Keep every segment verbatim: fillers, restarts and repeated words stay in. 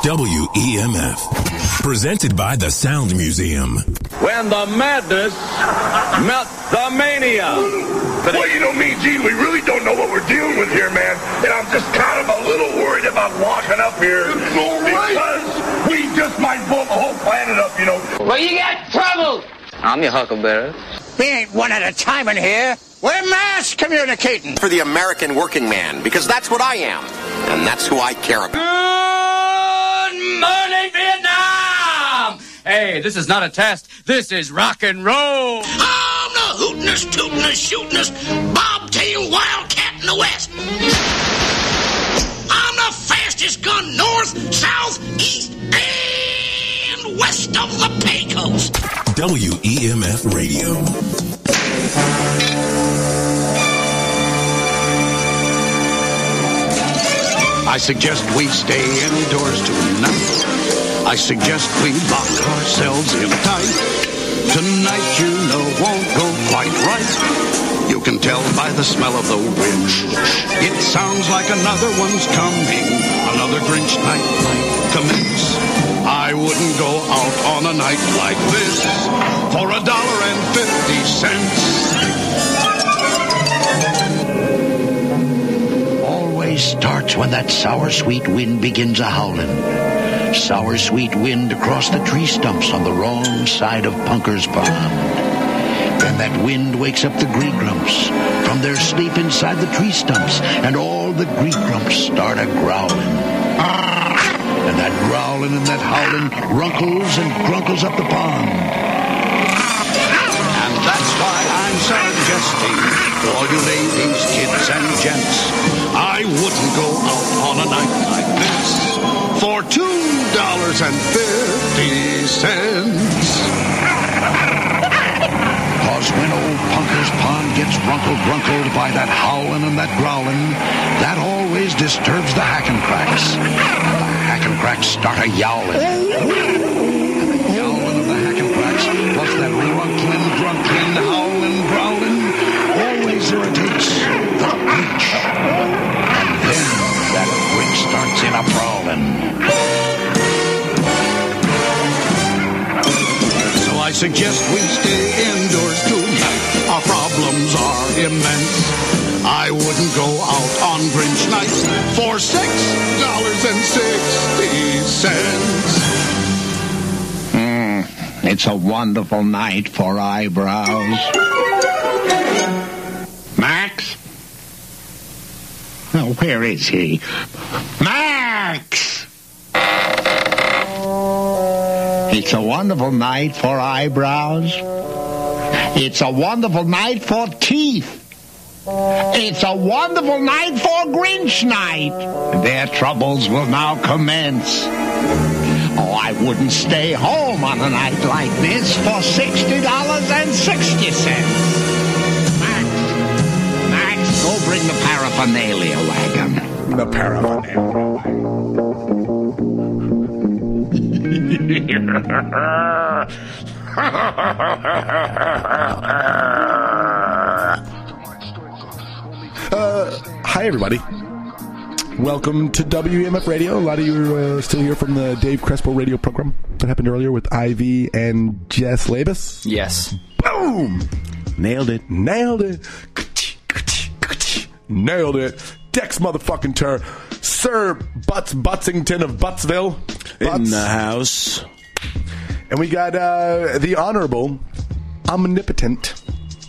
W E M F. Presented by the Sound Museum. When the madness met the mania. Well, you know, me and Gene, we really don't know what we're dealing with here, man. And I'm just kind of a little worried about walking up here. It's all right. Because we just might blow the whole planet up, you know. Well, you got trouble. I'm your huckleberry. We ain't one at a time in here. We're mass communicating. For the American working man, because that's what I am. And that's who I care about. Good morning, Vietnam! Hey, this is not a test. This is rock and roll. I'm the hootin'est, tootin'est, shootin'est, bobtail wildcat in the West. I'm the fastest gun north, south, east, and west of the Pecos. W E M F Radio. I suggest we stay indoors tonight. I suggest we lock ourselves in tight. Tonight, you know, won't go quite right. You can tell by the smell of the wind. It sounds like another one's coming. Another Grinch night might commence. I wouldn't go out on a night like this for a dollar and fifty cents. Always starts when that sour, sweet wind begins a howling. Sour, sweet wind across the tree stumps on the wrong side of Punker's Pond. Then that wind wakes up the Gree-Grumps from their sleep inside the tree stumps, and all the Gree-Grumps start a growling. And that growling and that howling runkles and grunkles up the pond. And that's why I'm suggesting to all you ladies, kids, and gents, I wouldn't go out on a night like this for two dollars and fifty cents. Cause when old Punker's Pond gets runkled-runkled by that howling and that growling, that always disturbs the Hackencracks. The Hackencracks start a yowling. And the yowling of the Hackencracks, plus that runkling, grunkling, howling, growling, always irritates the Grinch. And then that Grinch starts in a brawling. So I suggest we stay indoors tonight. Our problems are immense. I wouldn't go out on Grinch night for six dollars and sixty cents. Mm, it's a wonderful night for eyebrows. Max? Oh, where is he? Max! It's a wonderful night for eyebrows. It's a wonderful night for teeth. It's a wonderful night for Grinch night. Their troubles will now commence. Oh, I wouldn't stay home on a night like this for sixty dollars and sixty cents. Max, Max, go bring the paraphernalia wagon. The paraphernalia Uh, hi, everybody. Welcome to W E M F Radio. A lot of you are uh, still here from the Dave Crespo radio program that happened earlier with Ivy and Jess Labus. Yes. Boom! Nailed it. Nailed it. Nailed it. Dex motherfucking Tur. Sir Butts Butsington of Buttsville. Butts. In the house. And we got uh, the Honorable Omnipotent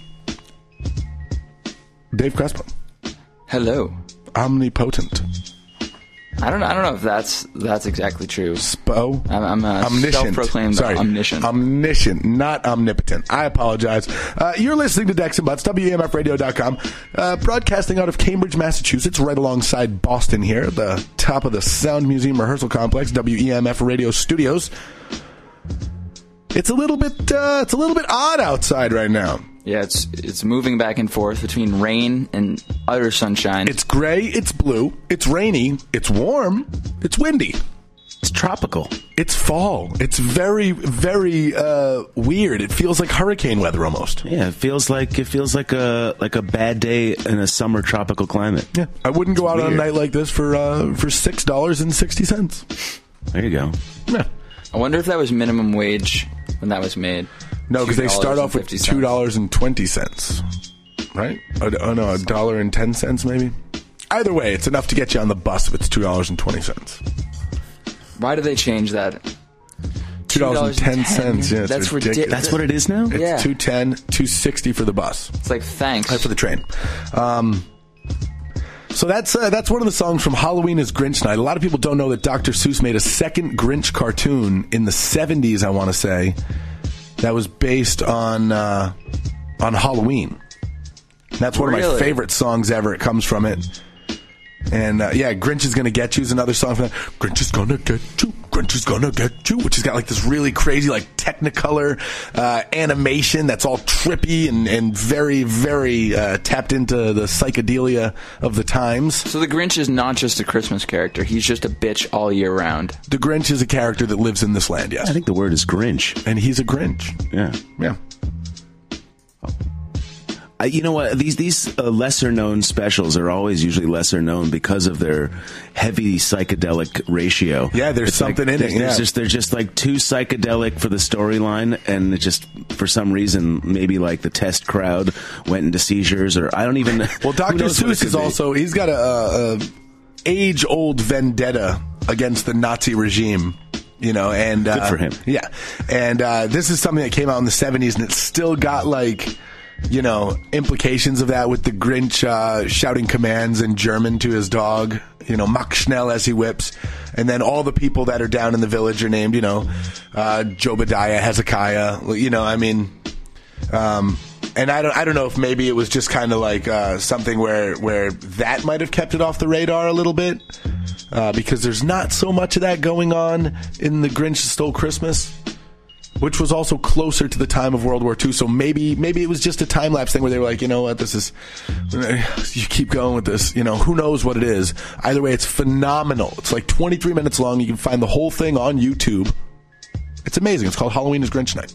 Dave Crespo. Hello. Omnipotent. I don't know. I don't know if that's that's exactly true. Spo. I'm, I'm a omniscient. self-proclaimed Sorry. omniscient. Omniscient, not omnipotent. I apologize. Uh, you're listening to Dex and Butts, W E M F radio dot com, uh, broadcasting out of Cambridge, Massachusetts, right alongside Boston here, the top of the Sound Museum Rehearsal Complex, W E M F Radio Studios. It's a little bit, uh, it's a little bit odd outside right now. Yeah, it's it's moving back and forth between rain and utter sunshine. It's gray, it's blue, it's rainy, it's warm, it's windy. It's tropical. It's fall. It's very, very uh, weird. It feels like hurricane weather almost. Yeah, it feels like it feels like a like a bad day in a summer tropical climate. Yeah, I wouldn't go it's out weird. on a night like this for uh, for six dollars and sixty cents. There you go. Yeah. I wonder if that was minimum wage when that was made. No, because they start off with two dollars and twenty cents. Right? Oh, oh no, a dollar and ten cents maybe? Either way, it's enough to get you on the bus if it's two dollars and twenty cents. Why do they change that? two dollars and ten cents. Yeah, that's ridiculous. ridiculous. That's what it is now? It's Yeah. two ten, two sixty for the bus. It's like, thanks. Right, for the train. Um, so that's uh, that's one of the songs from Halloween is Grinch Night. A lot of people don't know that Doctor Seuss made a second Grinch cartoon in the seventies, I want to say, that was based on uh, on Halloween. And that's one Really? of my favorite songs ever. It comes from it. And, uh, yeah, Grinch is Gonna Get You is another song from that. Grinch is Gonna Get You, Grinch is Gonna Get You, which has got, like, this really crazy, like, Technicolor uh, animation that's all trippy and, and very, very uh, tapped into the psychedelia of the times. So the Grinch is not just a Christmas character. He's just a bitch all year round. The Grinch is a character that lives in this land, yes. I think the word is Grinch. And he's a Grinch. Yeah. Yeah. Uh, you know what? These these uh, lesser known specials are always usually lesser known because of their heavy psychedelic ratio. Yeah, there's It's something like, in it. there's, there's Yeah. just they're just like too psychedelic for the storyline, and it just for some reason maybe like the test crowd went into seizures, or I don't even. Well, Doctor Seuss is also he's got a, a, a age old vendetta against the Nazi regime. You know, and uh, good for him. Yeah, and uh, this is something that came out in the seventies, and it's still got like, you know, implications of that with the Grinch uh, shouting commands in German to his dog, you know, Mach schnell as he whips. And then all the people that are down in the village are named, you know, uh, Jobadiah, Hezekiah, you know, I mean, um, and I don't, I don't know if maybe it was just kind of like uh, something where, where that might have kept it off the radar a little bit, uh, because there's not so much of that going on in The Grinch Stole Christmas, which was also closer to the time of World War Two. So maybe maybe it was just a time-lapse thing where they were like, you know what, this is... You keep going with this. You know, who knows what it is. Either way, it's phenomenal. It's like twenty-three minutes long. You can find the whole thing on YouTube. It's amazing. It's called Halloween is Grinch Night.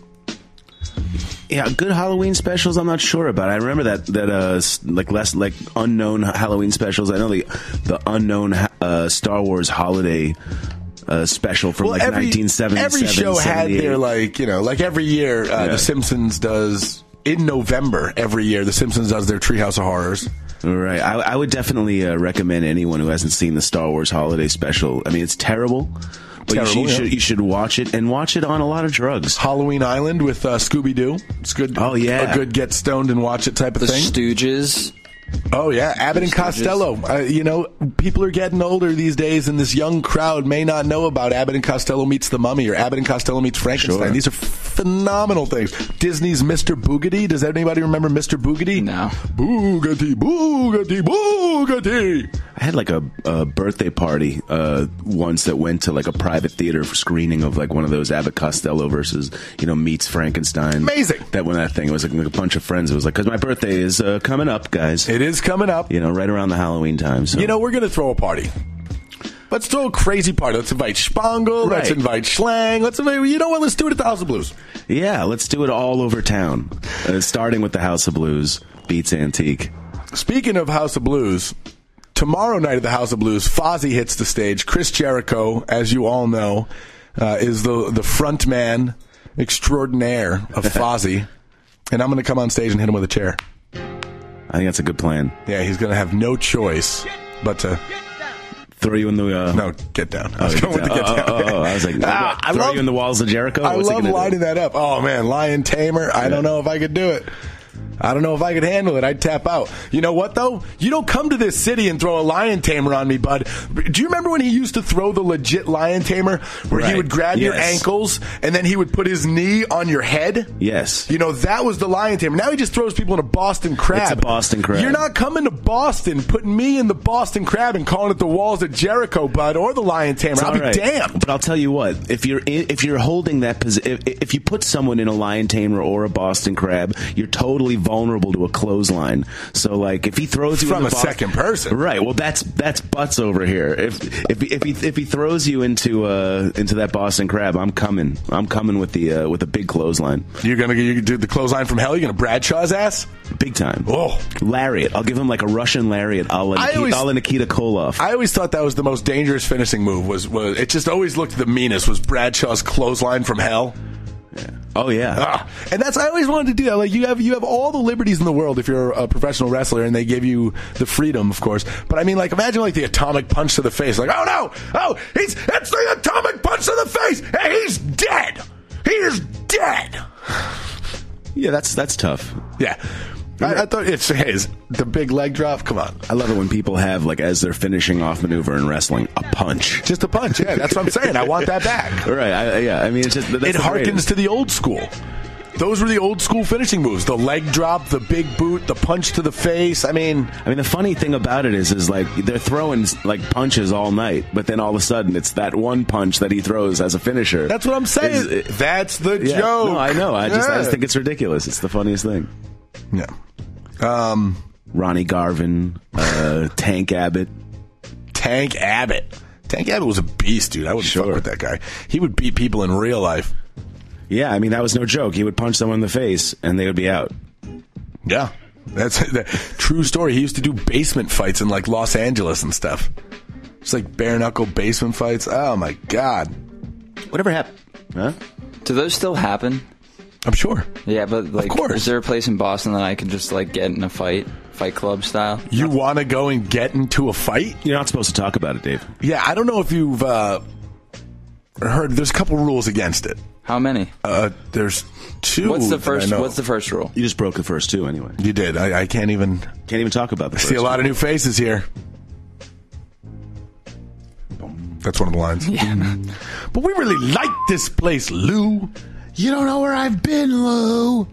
Yeah, good Halloween specials. I'm not sure about. I remember that that uh like less like unknown Halloween specials. I know the the unknown uh, Star Wars holiday uh, special from well, like every, nineteen seventy-seven. Every show had their like you know like every year uh, yeah. The Simpsons does in November every year. The Simpsons does their Treehouse of Horrors. Right. I, I would definitely uh, recommend anyone who hasn't seen the Star Wars holiday special. I mean, it's terrible. But Terrible, you, should, you, yeah. should, you should watch it, and watch it on a lot of drugs. Halloween Island with uh, Scooby-Doo. It's good. Oh, yeah. A good get stoned and watch it type of The thing. Stooges. Oh, yeah. Abbott and Costello. Uh, you know, people are getting older these days, and this young crowd may not know about Abbott and Costello Meets the Mummy or Abbott and Costello Meets Frankenstein. Sure. These are phenomenal things. Disney's Mister Boogedy. Does anybody remember Mister Boogedy? No. Boogedy, Boogedy, Boogedy. I had like a, a birthday party uh, once that went to like a private theater for screening of like one of those Abbott Costello versus, you know, Meets Frankenstein. Amazing. That when that thing, it was like a bunch of friends. It was like, because my birthday is uh, coming up, guys. It is coming up. You know, right around the Halloween time. So. You know, we're going to throw a party. Let's throw a crazy party. Let's invite Spangle. Right. Let's invite Schlang. Let's invite, you know what? Let's do it at the House of Blues. Yeah, let's do it all over town. Uh, starting with the House of Blues, Beats Antique. Speaking of House of Blues, tomorrow night at the House of Blues, Fozzy hits the stage. Chris Jericho, as you all know, uh, is the the front man extraordinaire of Fozzy. And I'm going to come on stage and hit him with a chair. I think that's a good plan. Yeah, he's going to have no choice but to... Throw you in the... Uh... No, get down. I Oh, was get going with the down. get down. Oh, oh, oh, I was like, Ah, I throw love- you in the walls of Jericho? I What's he love gonna do? lining that up. Oh, man, Lion Tamer. I don't know if I could do it. I don't know if I could handle it. I'd tap out. You know what, though? You don't come to this city and throw a lion tamer on me, bud. Do you remember when he used to throw the legit lion tamer where he Right. would grab your Yes. ankles and then he would put his knee on your head? Yes. You know, that was the lion tamer. Now he just throws people in a Boston crab. It's a Boston crab. You're not coming to Boston, putting me in the Boston crab and calling it the walls of Jericho, bud, or the lion tamer. It's I'll all be right. damned. But I'll tell you what, if you're in, if you're holding that position, if, if you put someone in a lion tamer or a Boston crab, you're totally vulnerable to a clothesline. So like if he throws you from in the a Boston, second person, right? Well, that's that's butts over here. If if if he if he throws you into uh into that Boston Crab, I'm coming. I'm coming with the uh, with a big clothesline. You're gonna you do the clothesline from hell. You're gonna Bradshaw his ass, big time. Oh, lariat! I'll give him like a Russian lariat. I'll Nikita, Nikita Koloff. I always thought that was the most dangerous finishing move. Was was it just always looked the meanest? Was Bradshaw's clothesline from hell? Yeah. Oh yeah, ah, and that's I always wanted to do that. Like you have you have all the liberties in the world if you're a professional wrestler, and they give you the freedom, of course. But I mean, like imagine like the atomic punch to the face. Like oh no, oh he's it's the atomic punch to the face. Hey, he's dead. He is dead. Yeah, that's that's tough. Yeah. I, I thought it's his the big leg drop. Come on, I love it when people have like as their finishing off maneuver in wrestling a punch, just a punch. Yeah, that's what I'm saying. I want that back. Right? I, yeah, I mean, it's just that's it harkens greatest. to the old school. Those were the old school finishing moves: the leg drop, the big boot, the punch to the face. I mean, I mean, the funny thing about it is, is like they're throwing like punches all night, but then all of a sudden it's that one punch that he throws as a finisher. That's what I'm saying. Is, that's the yeah, joke. No, I know. I just, yeah. I just think it's ridiculous. It's the funniest thing. Yeah. Um, Ronnie Garvin, uh, Tank Abbott. Tank Abbott. Tank Abbott was a beast, dude. I wouldn't sure. fuck with that guy. He would beat people in real life. Yeah, I mean, that was no joke. He would punch someone in the face, and they would be out. Yeah. That's a true story. He used to do basement fights in, like, Los Angeles and stuff. It's like bare-knuckle basement fights. Oh, my God. Whatever happened? Huh? Do those still happen? I'm sure. Yeah, but like, of course. Is there a place in Boston that I can just like get in a fight, Fight Club style? You want to go and get into a fight? You're not supposed to talk about it, Dave. Yeah, I don't know if you've uh, heard. There's a couple rules against it. How many? Uh, there's two. What's the first? What's the first rule? You just broke the first two anyway. You did. I, I can't even. Can't even talk about the I first see a lot two. of new faces here. That's one of the lines. Yeah. But we really like this place, Lou. You don't know where I've been, Lou.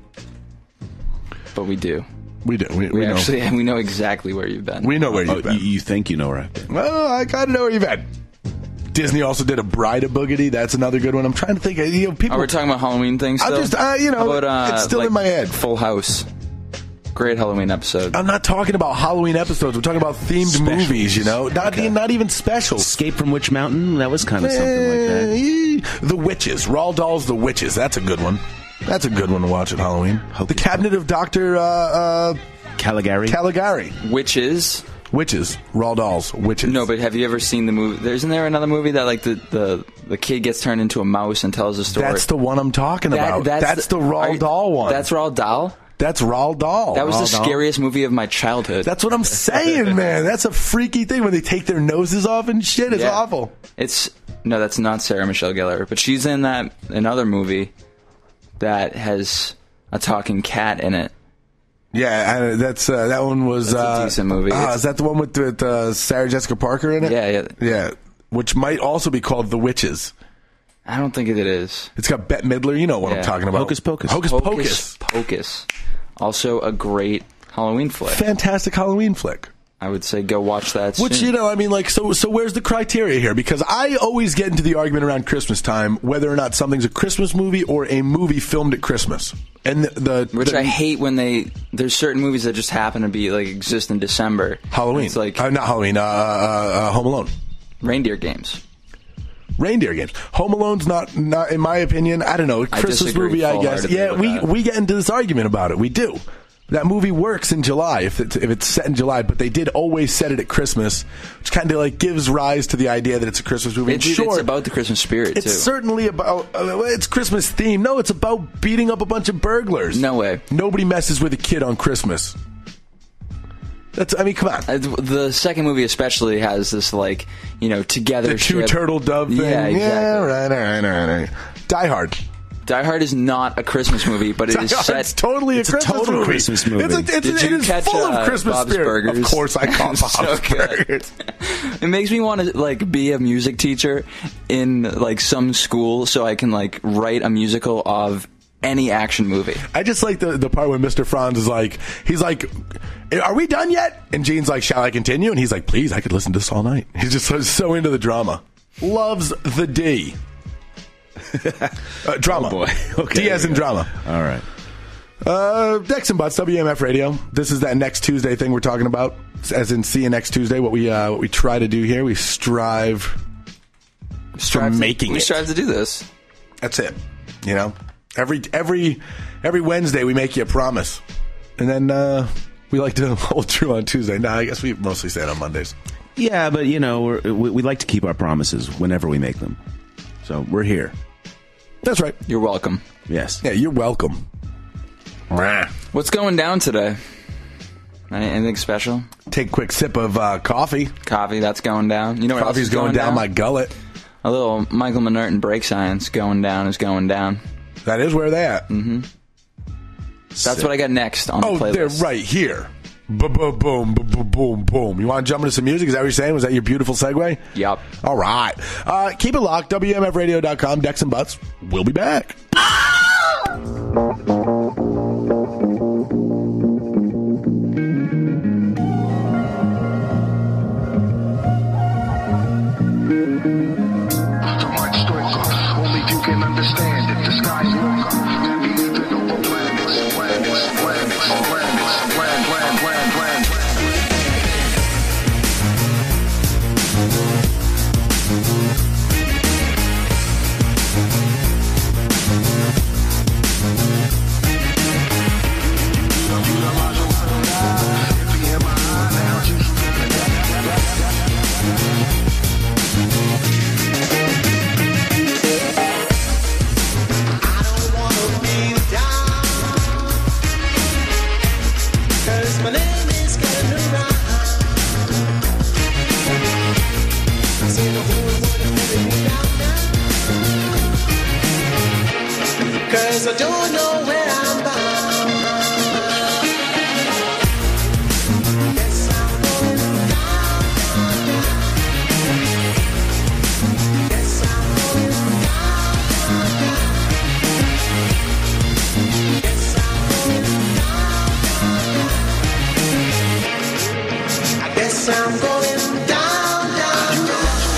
But we do. We do. We, we, we actually know. we know exactly where you've been. We know where you've oh, been. You, you think you know where I've been? Well, I kind of know where you've been. Disney also did a Bride of Boogity. That's another good one. I'm trying to think. You know, people. Oh, we're talking about Halloween things. Still? I just, uh, you know, How about, uh, it's still like in my head. Full House. Great Halloween episode. I'm not talking about Halloween episodes. We're talking about themed Specials. movies, you know? Not, Okay. not even specials. Escape from Witch Mountain? That was kind of something like that. The Witches. Roald Dahl's The Witches. That's a good one. That's a good one to watch at Halloween. Hope the Cabinet of Doctor Uh, uh, Caligari? Caligari. Witches. Witches. Roald Dahl's Witches. No, but have you ever seen the movie? There, isn't there another movie that like the, the, the kid gets turned into a mouse and tells a story? That's the one I'm talking That- about. that's That's the, the- Roald are- Dahl one. That's Roald Dahl? That's Roald Dahl. That was Roald the Dahl. scariest movie of my childhood. That's what I'm saying, man. That's a freaky thing when they take their noses off and shit. It's Yeah. awful. It's no, that's not Sarah Michelle Gellar, but she's in that another movie that has a talking cat in it. Yeah, I, that's uh, that one was That's a uh, decent movie. Ah, It's- is that the one with, with uh, Sarah Jessica Parker in it? Yeah, yeah. yeah. Which might also be called The Witches. I don't think it is. It's got Bette Midler. You know what Yeah. I'm talking about. Hocus Pocus. Hocus Hocus Pocus. Pocus. Also a great Halloween flick. Fantastic Halloween flick. I would say go watch that Which, soon. you know, I mean, like, so so where's the criteria here? Because I always get into the argument around Christmas time whether or not something's a Christmas movie or a movie filmed at Christmas. And the, the Which the, I hate when they there's certain movies that just happen to be like exist in December. Halloween. It's like uh, not Halloween. Uh, uh, uh, Home Alone. Reindeer Games. Reindeer Games. Home Alone's not, not in my opinion. I don't know. I Christmas disagree movie, I guess. full-heartedly Yeah, with we that. we get into this argument about it. We do. That movie works in July if it's, if it's set in July, but they did always set it at Christmas, which kind of like gives rise to the idea that it's a Christmas movie. It, And dude, sure, it's about the Christmas spirit it's too. certainly about uh, it's Christmas themed. No, it's about beating up a bunch of burglars. No way. Nobody messes with a kid on Christmas. That's. I mean, come on. Uh, The second movie especially has this like you know together The two turtle dove thing. Yeah, exactly. Yeah, right, all right, all right, all right. Die Hard. Die Hard is not a Christmas movie, but it Die is Hard's set. totally a It's a Christmas total movie. Christmas movie. It's, a, it's, Did it you is catch, full uh, of Christmas Bob's spirit. Burgers? Of course, I call So Bob's good. Burgers. It makes me want to like be a music teacher in like some school so I can like write a musical of any action movie. I just like the the part when Mister Franz is like, he's like, "Are we done yet?" And Gene's like, "Shall I continue?" And he's like, "Please, I could listen to this all night." He's just so, so into the drama. Loves the D. uh, drama. Oh, boy. Okay, D as in there we go. drama. All right. Uh, Dex and Butts, W M F Radio. This is that next Tuesday thing we're talking about, as in see you next Tuesday. What we uh, what we try to do here, we strive, strive for to, making we it. We strive to do this. That's it. You know, every every every Wednesday we make you a promise, and then uh, we like to hold true on Tuesday. Nah, I guess we mostly say it on Mondays. Yeah, but you know, we're, we we like to keep our promises whenever we make them. So we're here. That's right. You're welcome. Yes. Yeah, you're welcome. What's going down today? Anything special? Take a quick sip of uh, coffee. Coffee, that's going down. You know what Coffee's else is going, going down, down my gullet. A little Michael Minert break science going down is going down. That is where they at. Mm-hmm. That's what I got next on oh, the playlist. They're right here. Boom, boom, boom, boom, boom, boom. You want to jump into some music? Is that what you're saying? Was that your beautiful segue? Yep. All right. Uh, keep it locked. W M F radio dot com. Dex and Butts. We'll be back. Cause I don't know where I'm bound. Yes, I'm going down, down, down. Yes, I'm going down, down, down. Yes, I'm going down, down, down. I guess I'm going down, down, down.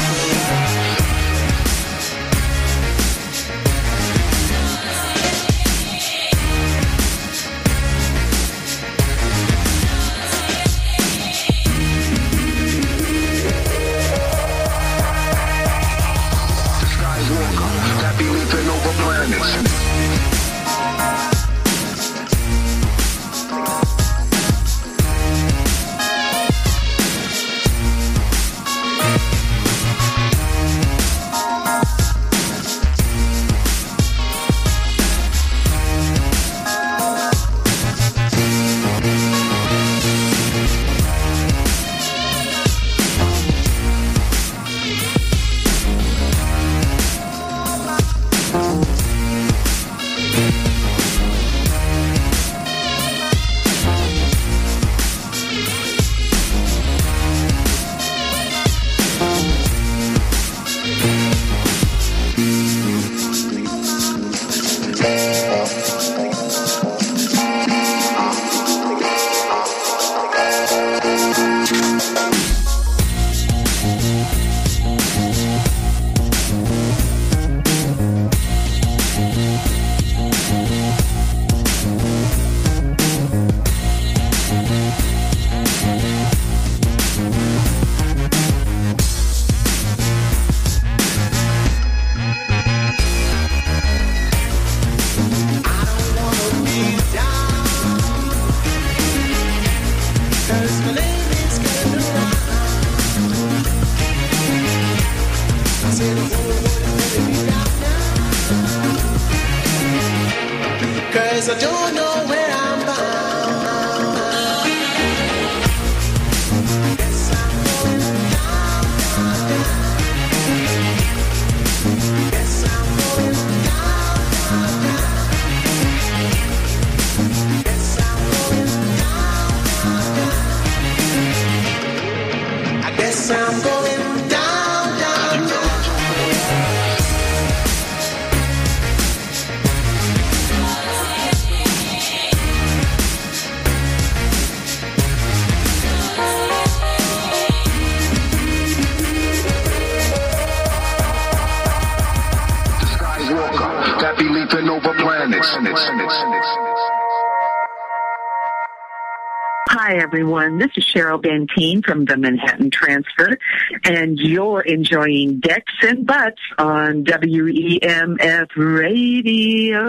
Cause I don't know where I'm bound. Yes, I'm going down, down, down. Yes, I'm going down, down, down. Yes, I'm going down, down, down. I guess I'm going down, down, down. That be leaping over planets. Hi, everyone. This is Cheryl Benteen from the Manhattan Transfer, and you're enjoying Decks and Butts on W E M F Radio.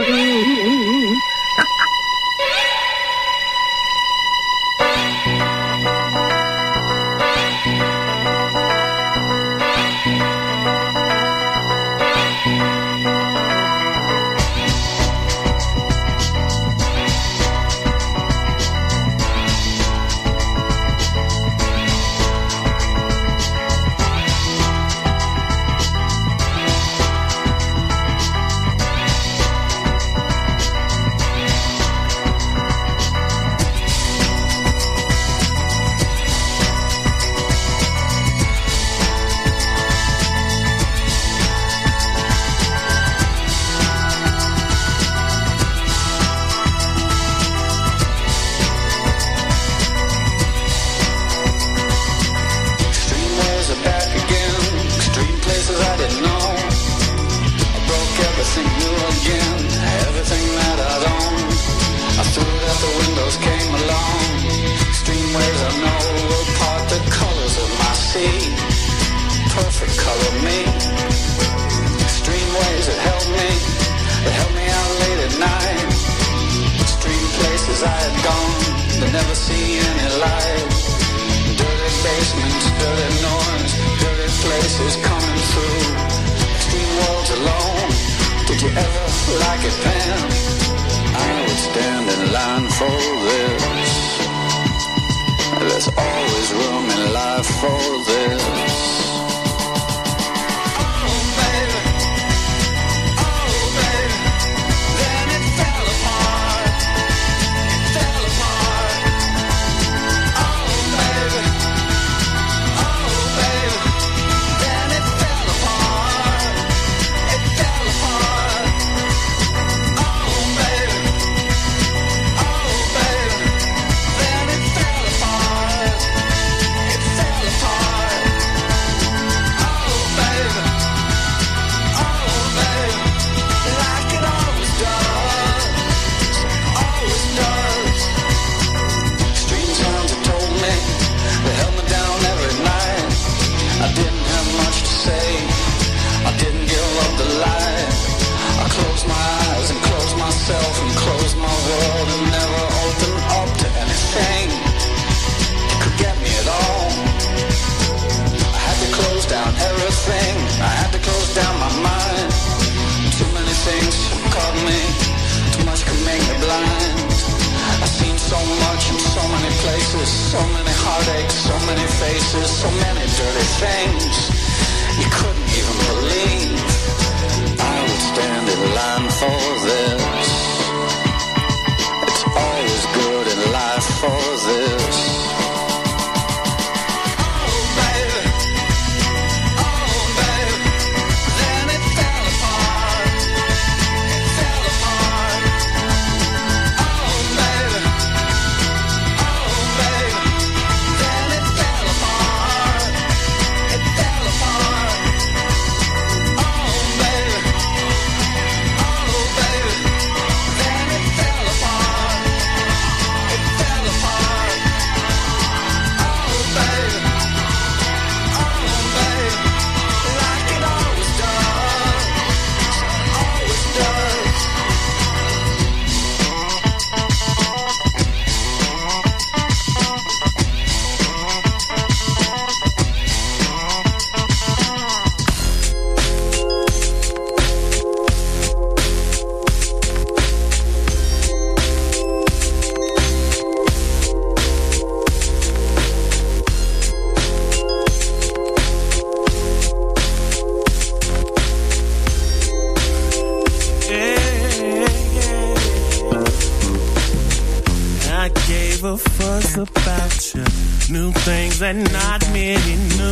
That not many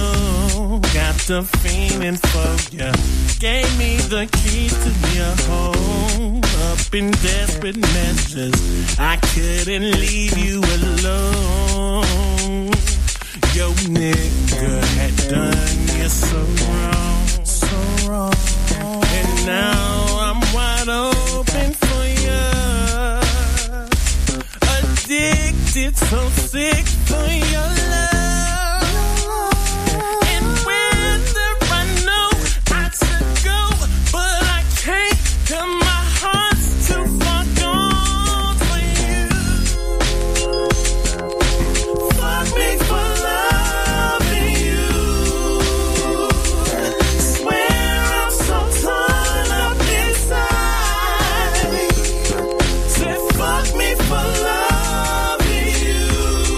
know. Got the feeling for you. Gave me the key to your home. Up in desperate measures, I couldn't leave you alone. Your nigga had done you so wrong, so wrong. And now I'm wide open for you. Addicted so sick for your love. And whether I know I should go, but I can't, 'cause my heart's too far gone for you. Fuck me for loving you. Swear I'm so torn up inside. Say fuck me for loving you.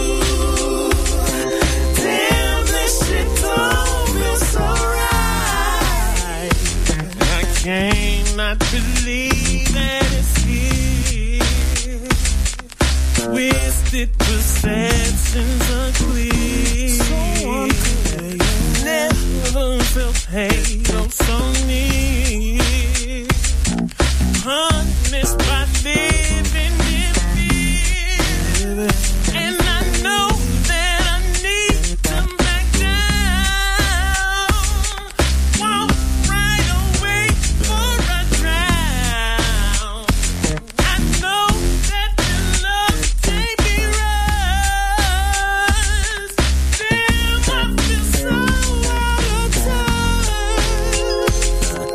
Damn, this shit don't feel so right. I cannot believe that it's here. Twisted perceptions are clear. Never felt hate oh so near. Punished by living in fear. And I know that I need to back down. Walk right away before I drown. I know that the love can't be rushed. Damn, I feel so out of touch.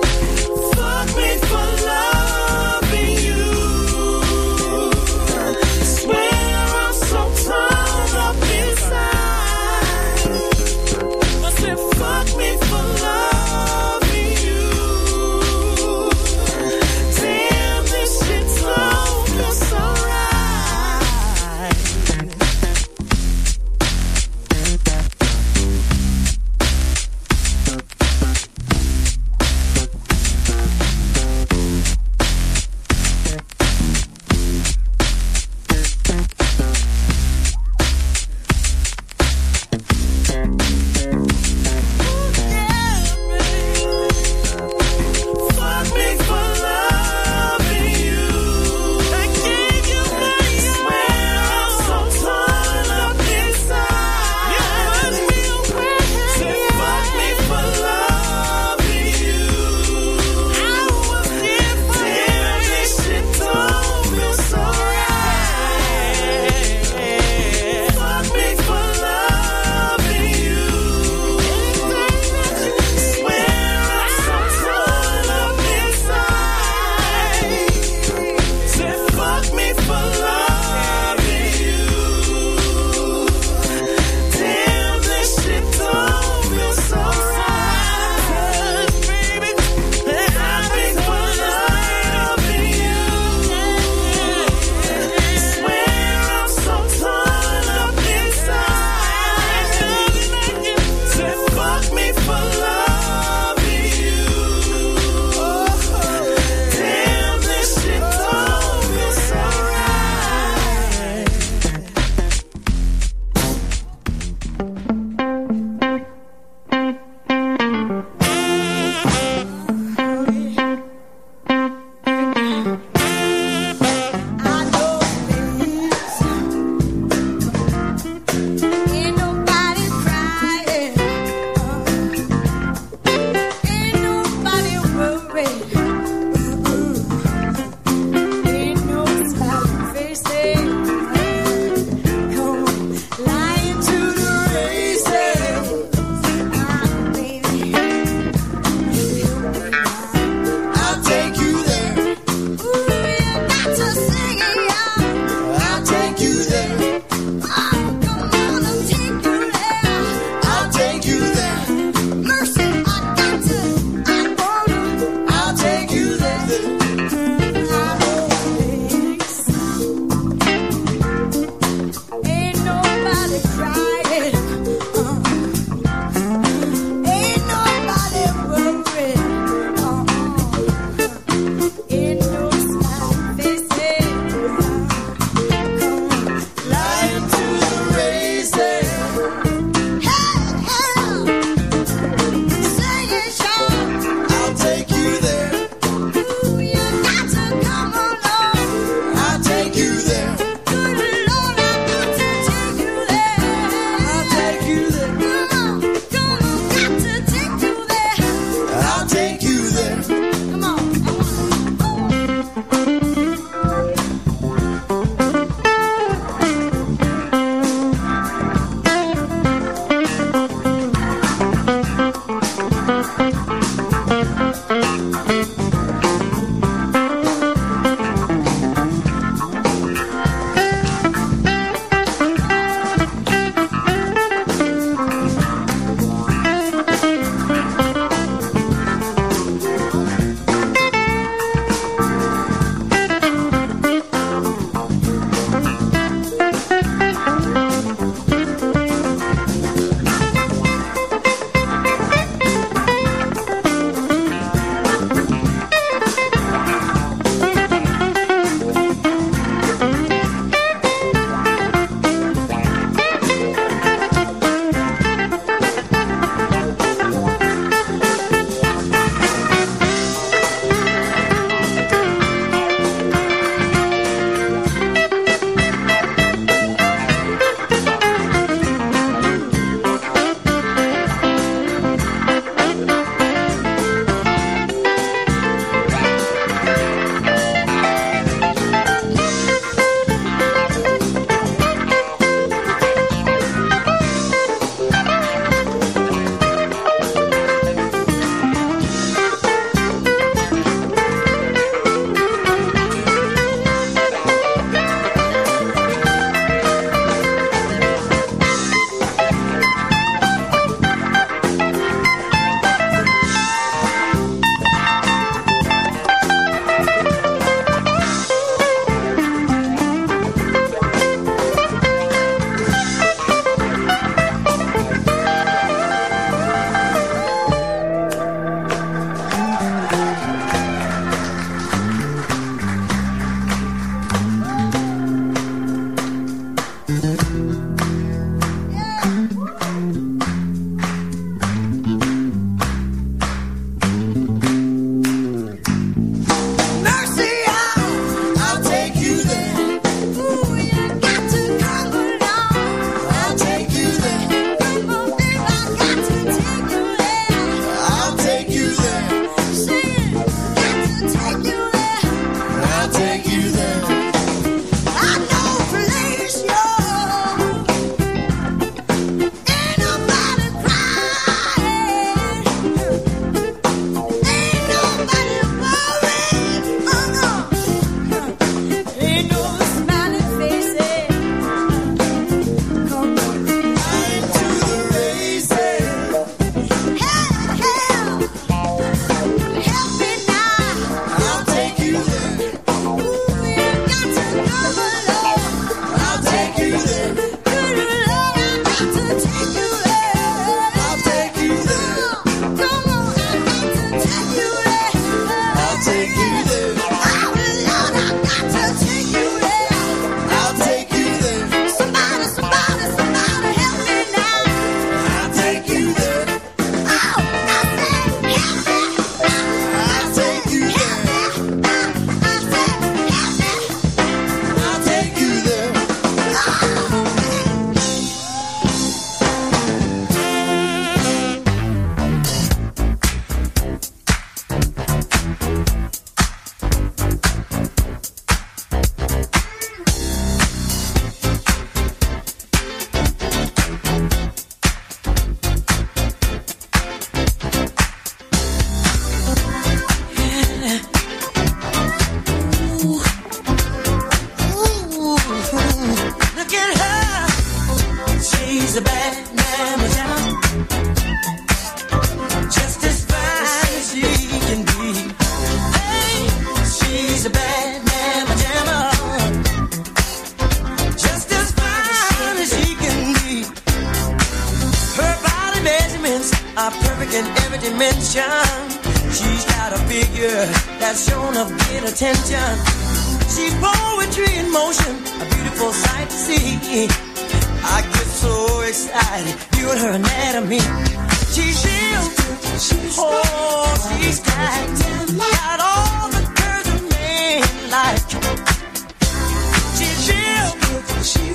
dimension. She's got a figure that's shown of great attention. She's poetry in motion, a beautiful sight to see. I get so excited viewing her anatomy. She's real, oh, she's got, got all the curves of man like. She's real, oh, she's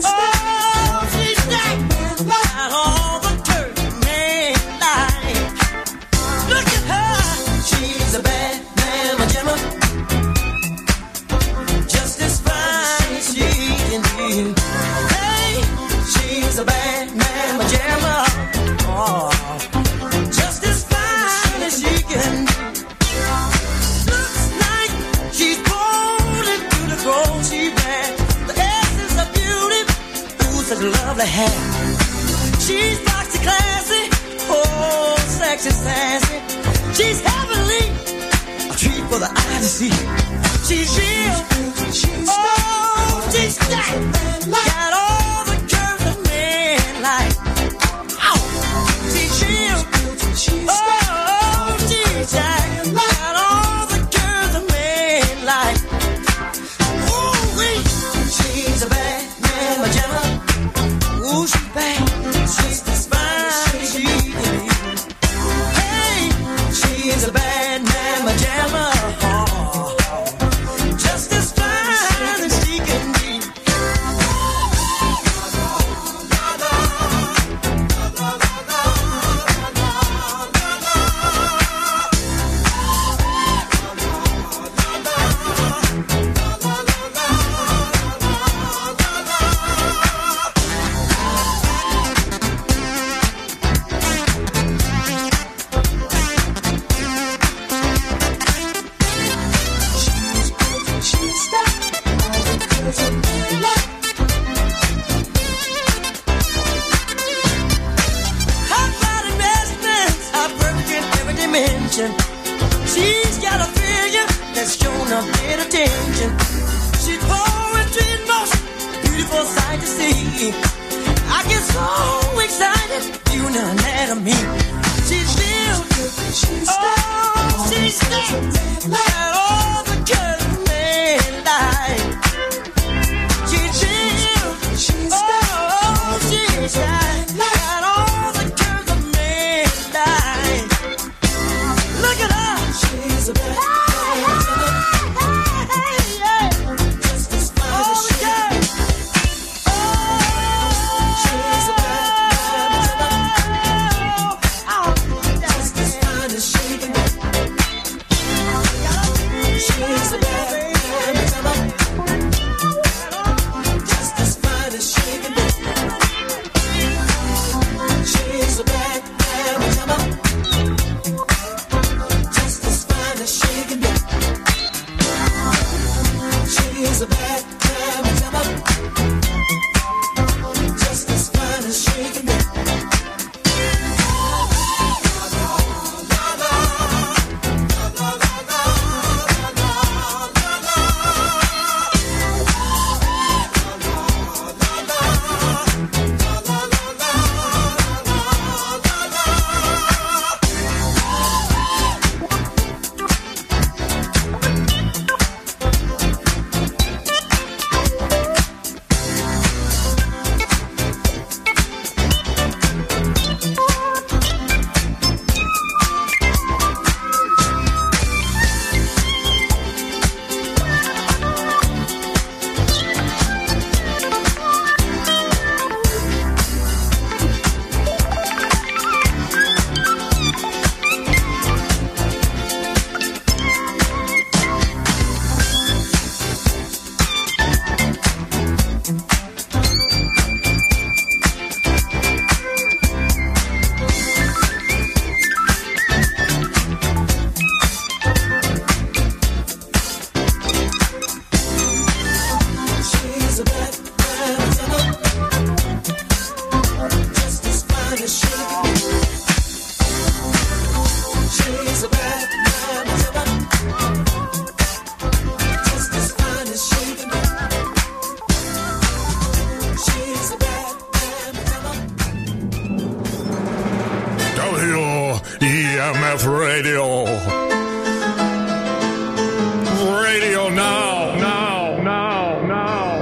got, got all the curves of man like. Look at her, she's a bad mamma jamma, just as fine as she can be. Hey, she's a bad mamma jamma, oh. Such lovely hair. She's boxy classy, oh, sexy sassy. She's heavenly, a treat for the eye to see. She's real, oh, she's stacked, got all the curves of men like. Oh, she's real, oh, she's stacked, got all the curves of men like. Ooh, wee, she's a bad man, pajama. Ooh, she's bad, she's as fine as she can be. Hey, she's a bad mamma jamma, oh, just as fine as she can be. She's got a figure that's shown a bit attention. She's poetry in motion, beautiful sight to see. I get so excited viewing her anatomy. She's real, oh, she's stacked, got all the curves of men like. She's real, oh, she's stacked, got all the curves of men like. Look at her. She's a bad hey, hey, hey. Just as fine oh, as she can be. Oh, she's a bad oh, just as fine as she can be. She's a bad just as fine as she can be. She's a bad mamma. Just as fine as she can be. Radio. Radio now, now, now, now,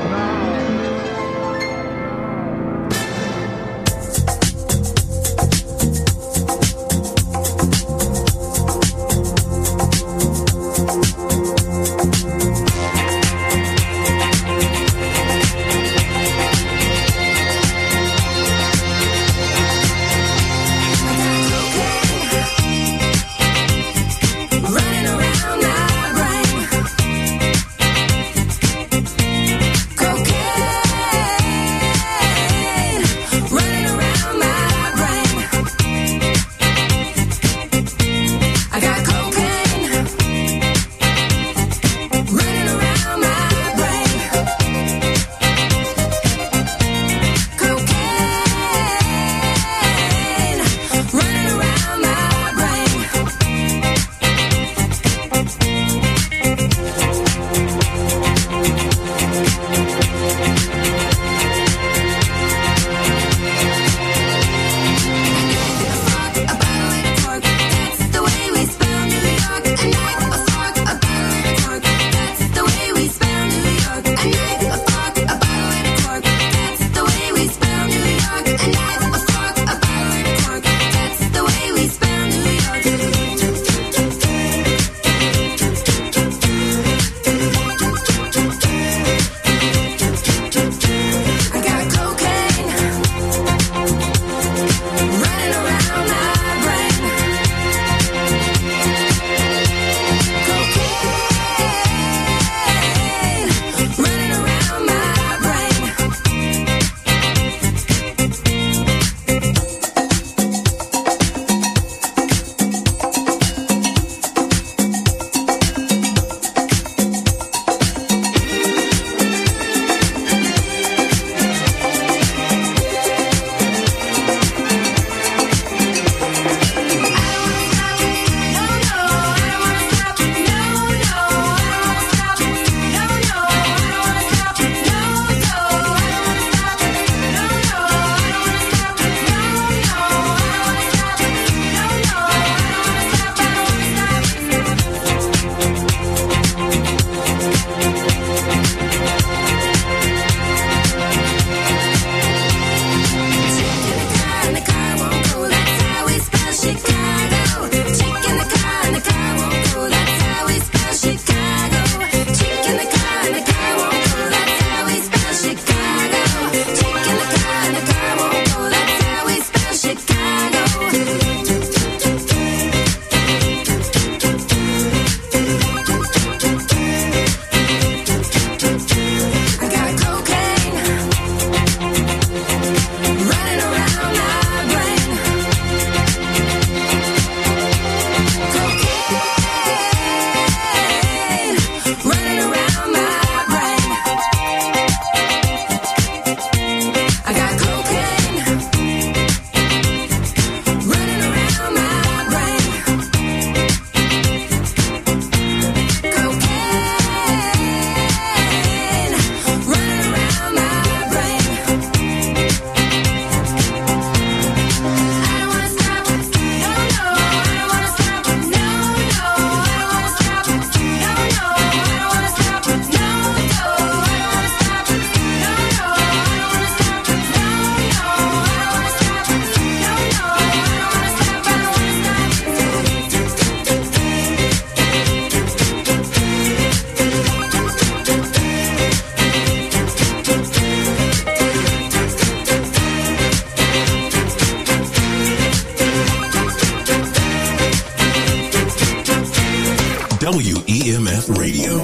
W E M F Radio.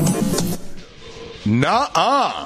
Nuh-uh.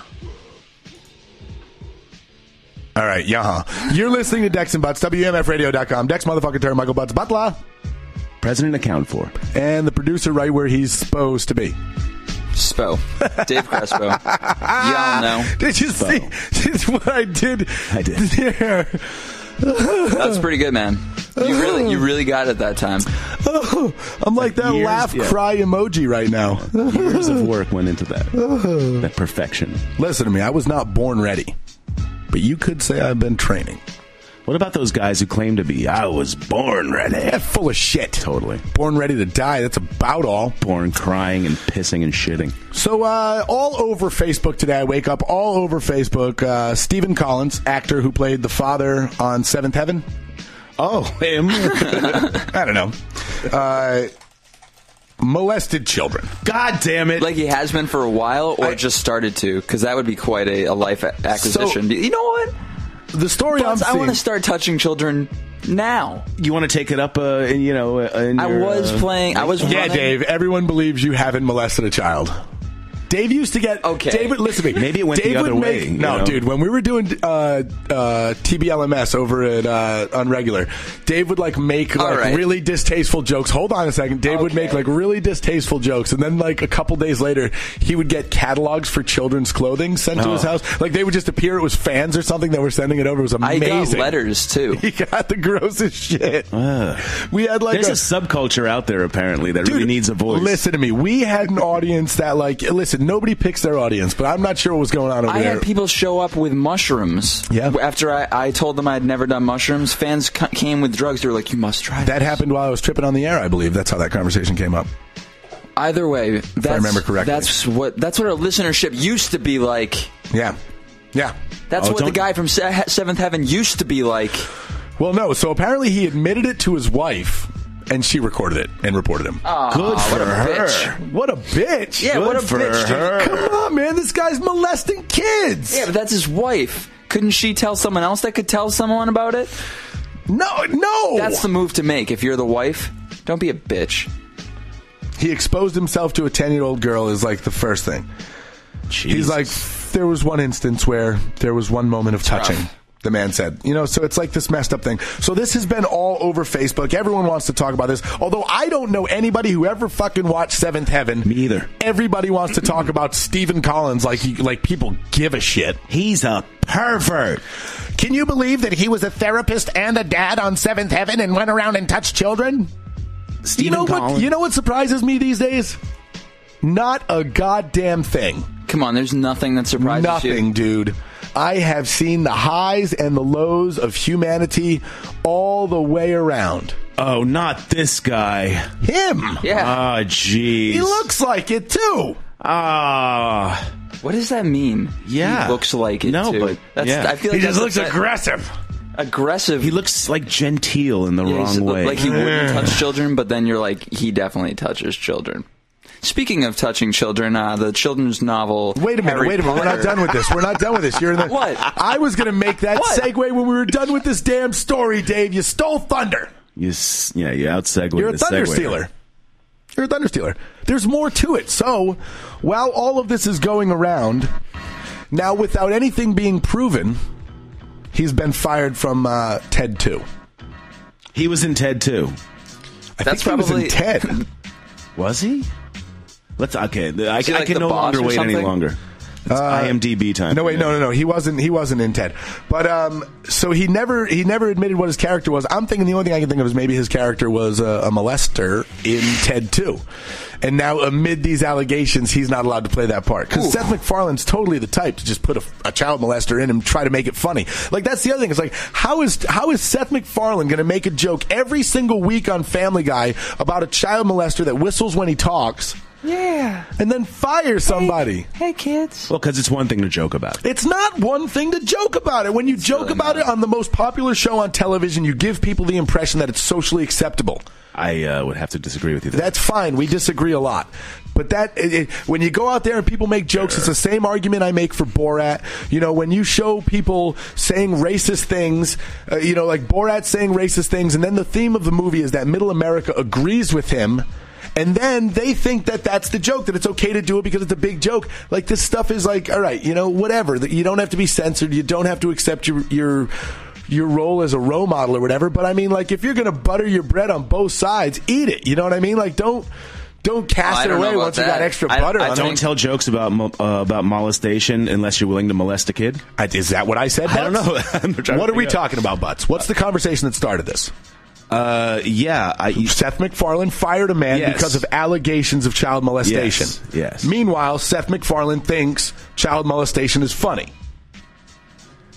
All right, yeah. You're listening to Dex and Butts, W M F radio dot com. Dex motherfucking turn, Michael Butts Butler. President accounted for. And the producer right where he's supposed to be. Spo. Dave Crespo. Y'all know. Did you Spo. see did what I did? I did. There. That was pretty good, man. You really, you really got it that time. Oh, I'm like, like that years, laugh yeah. cry emoji right now. Years of work went into that. That perfection. Listen to me. I was not born ready, but you could say I've been training. What about those guys who claim to be, I was born ready? Yeah, full of shit. Totally. Born ready to die. That's about all. Born crying and pissing and shitting. So, uh, all over Facebook today, I wake up all over Facebook. Uh, Stephen Collins, actor who played the father on Seventh Heaven. Oh, him. I don't know. Uh, molested children. God damn it. Like he has been for a while or I, just started to? Because that would be quite a, a life acquisition. So, you know what? The story Butts, I'm seeing, I want to start touching children now. You want to take it up, uh, in, you know, uh, in I your, was uh, playing. I was. Yeah, running. Dave. Everyone believes you haven't molested a child. Dave used to get okay. David, listen to me. Maybe it went Dave the other would way. Make, no, know? dude. When we were doing uh, uh, T B L M S over at uh, Unregular, Dave would like make like right. really distasteful jokes. Hold on a second. Dave okay. would make like really distasteful jokes, and then like a couple days later, he would get catalogs for children's clothing sent oh. to his house. Like they would just appear. It was fans or something that were sending it over. It was amazing. I got letters too. He got the grossest shit. Uh, we had like there's a, a subculture out there apparently that dude, really needs a voice. Listen to me. We had an audience that like listen. Nobody picks their audience, but I'm not sure what was going on over I there. I had people show up with mushrooms. Yeah. After I, I told them I'd never done mushrooms, fans c- came with drugs. They were like, "You must try this." That happened while I was tripping on the air, I believe. That's how that conversation came up. Either way, that's, if I remember correctly, that's what that's what our listenership used to be like. Yeah, yeah. That's oh, what the guy from Se- Seventh Heaven used to be like. Well, no. So apparently, he admitted it to his wife. And she recorded it and reported him. Oh, good for what a her. Bitch. What a bitch. Yeah, good what a for bitch. Her. Dude. Come on, man. This guy's molesting kids. Yeah, but that's his wife. Couldn't she tell someone else that could tell someone about it? No, no. That's the move to make. If you're the wife, don't be a bitch. He exposed himself to a ten-year-old girl is like the first thing. Jesus. He's like, there was one instance where there was one moment of touching. Rough. The man said, you know, so it's like this messed up thing. So this has been all over Facebook. Everyone wants to talk about this. Although I don't know anybody who ever fucking watched Seventh Heaven. Me either. Everybody wants to talk about Stephen Collins like he, like people give a shit. He's a pervert. Can you believe that he was a therapist and a dad on Seventh Heaven and went around and touched children? Stephen you know Collins. what? You know what surprises me these days? Not a goddamn thing. Come on, there's nothing that surprises Nothing, you. Nothing, dude. I have seen the highs and the lows of humanity all the way around. Oh, not this guy. Him. Yeah. Oh, jeez. He looks like it, too. Ah. What does that mean? Yeah. He looks like it, no, too. but That's, yeah. I feel like he just that's looks aggressive. Aggressive. He looks like genteel in the yeah, wrong way. Like he wouldn't touch children, but then you're like, he definitely touches children. Speaking of touching children, uh, the children's novel. Wait a minute, Harry wait a minute. Potter. We're not done with this. We're not done with this. You're in the. What? I was going to make that What? segue when we were done with this damn story, Dave. You stole thunder. You, s- yeah, you out segued. You're a thunder segue. stealer. You're a thunder stealer. There's more to it. So, while all of this is going around, now without anything being proven, he's been fired from uh, Ted two. He was in Ted two. I That's think he was probably- in Ted. Was he? Let's okay. I, he I like can the no boss longer or wait any something? longer. It's Uh, I M D B time. No, wait, no, no, no. He wasn't. He wasn't in Ted. But um, so he never, he never admitted what his character was. I'm thinking the only thing I can think of is maybe his character was a, a molester in Ted two, and now amid these allegations, he's not allowed to play that part because Seth MacFarlane's totally the type to just put a, a child molester in and try to make it funny. Like that's the other thing. It's like how is how is Seth MacFarlane going to make a joke every single week on Family Guy about a child molester that whistles when he talks? Yeah. And then fire somebody. Hey, hey kids. Well, because it's one thing to joke about. It's not one thing to joke about it. When you It's joke really about not. it on the most popular show on television, you give people the impression that it's socially acceptable. I uh, would have to disagree with you there. That's fine. We disagree a lot. But that it, it, when you go out there and people make jokes, it's the same argument I make for Borat. You know, when you show people saying racist things, uh, you know, like Borat saying racist things, and then the theme of the movie is that middle America agrees with him. And then they think that that's the joke, that it's okay to do it because it's a big joke. Like, this stuff is like, all right, you know, whatever. You don't have to be censored. You don't have to accept your your your role as a role model or whatever. But, I mean, like, if you're going to butter your bread on both sides, eat it. You know what I mean? Like, don't don't cast I it don't know away about once you that. got extra I- butter I on Don't it. tell jokes about mo- uh, about molestation unless you're willing to molest a kid. I, is that what I said, I don't Butts? know. I'm trying What to are we figure out. talking about, Butts? What's the conversation that started this? Uh, yeah, I, Seth MacFarlane fired a man Yes. because of allegations of child molestation. Yes, yes. Meanwhile, Seth MacFarlane thinks child molestation is funny.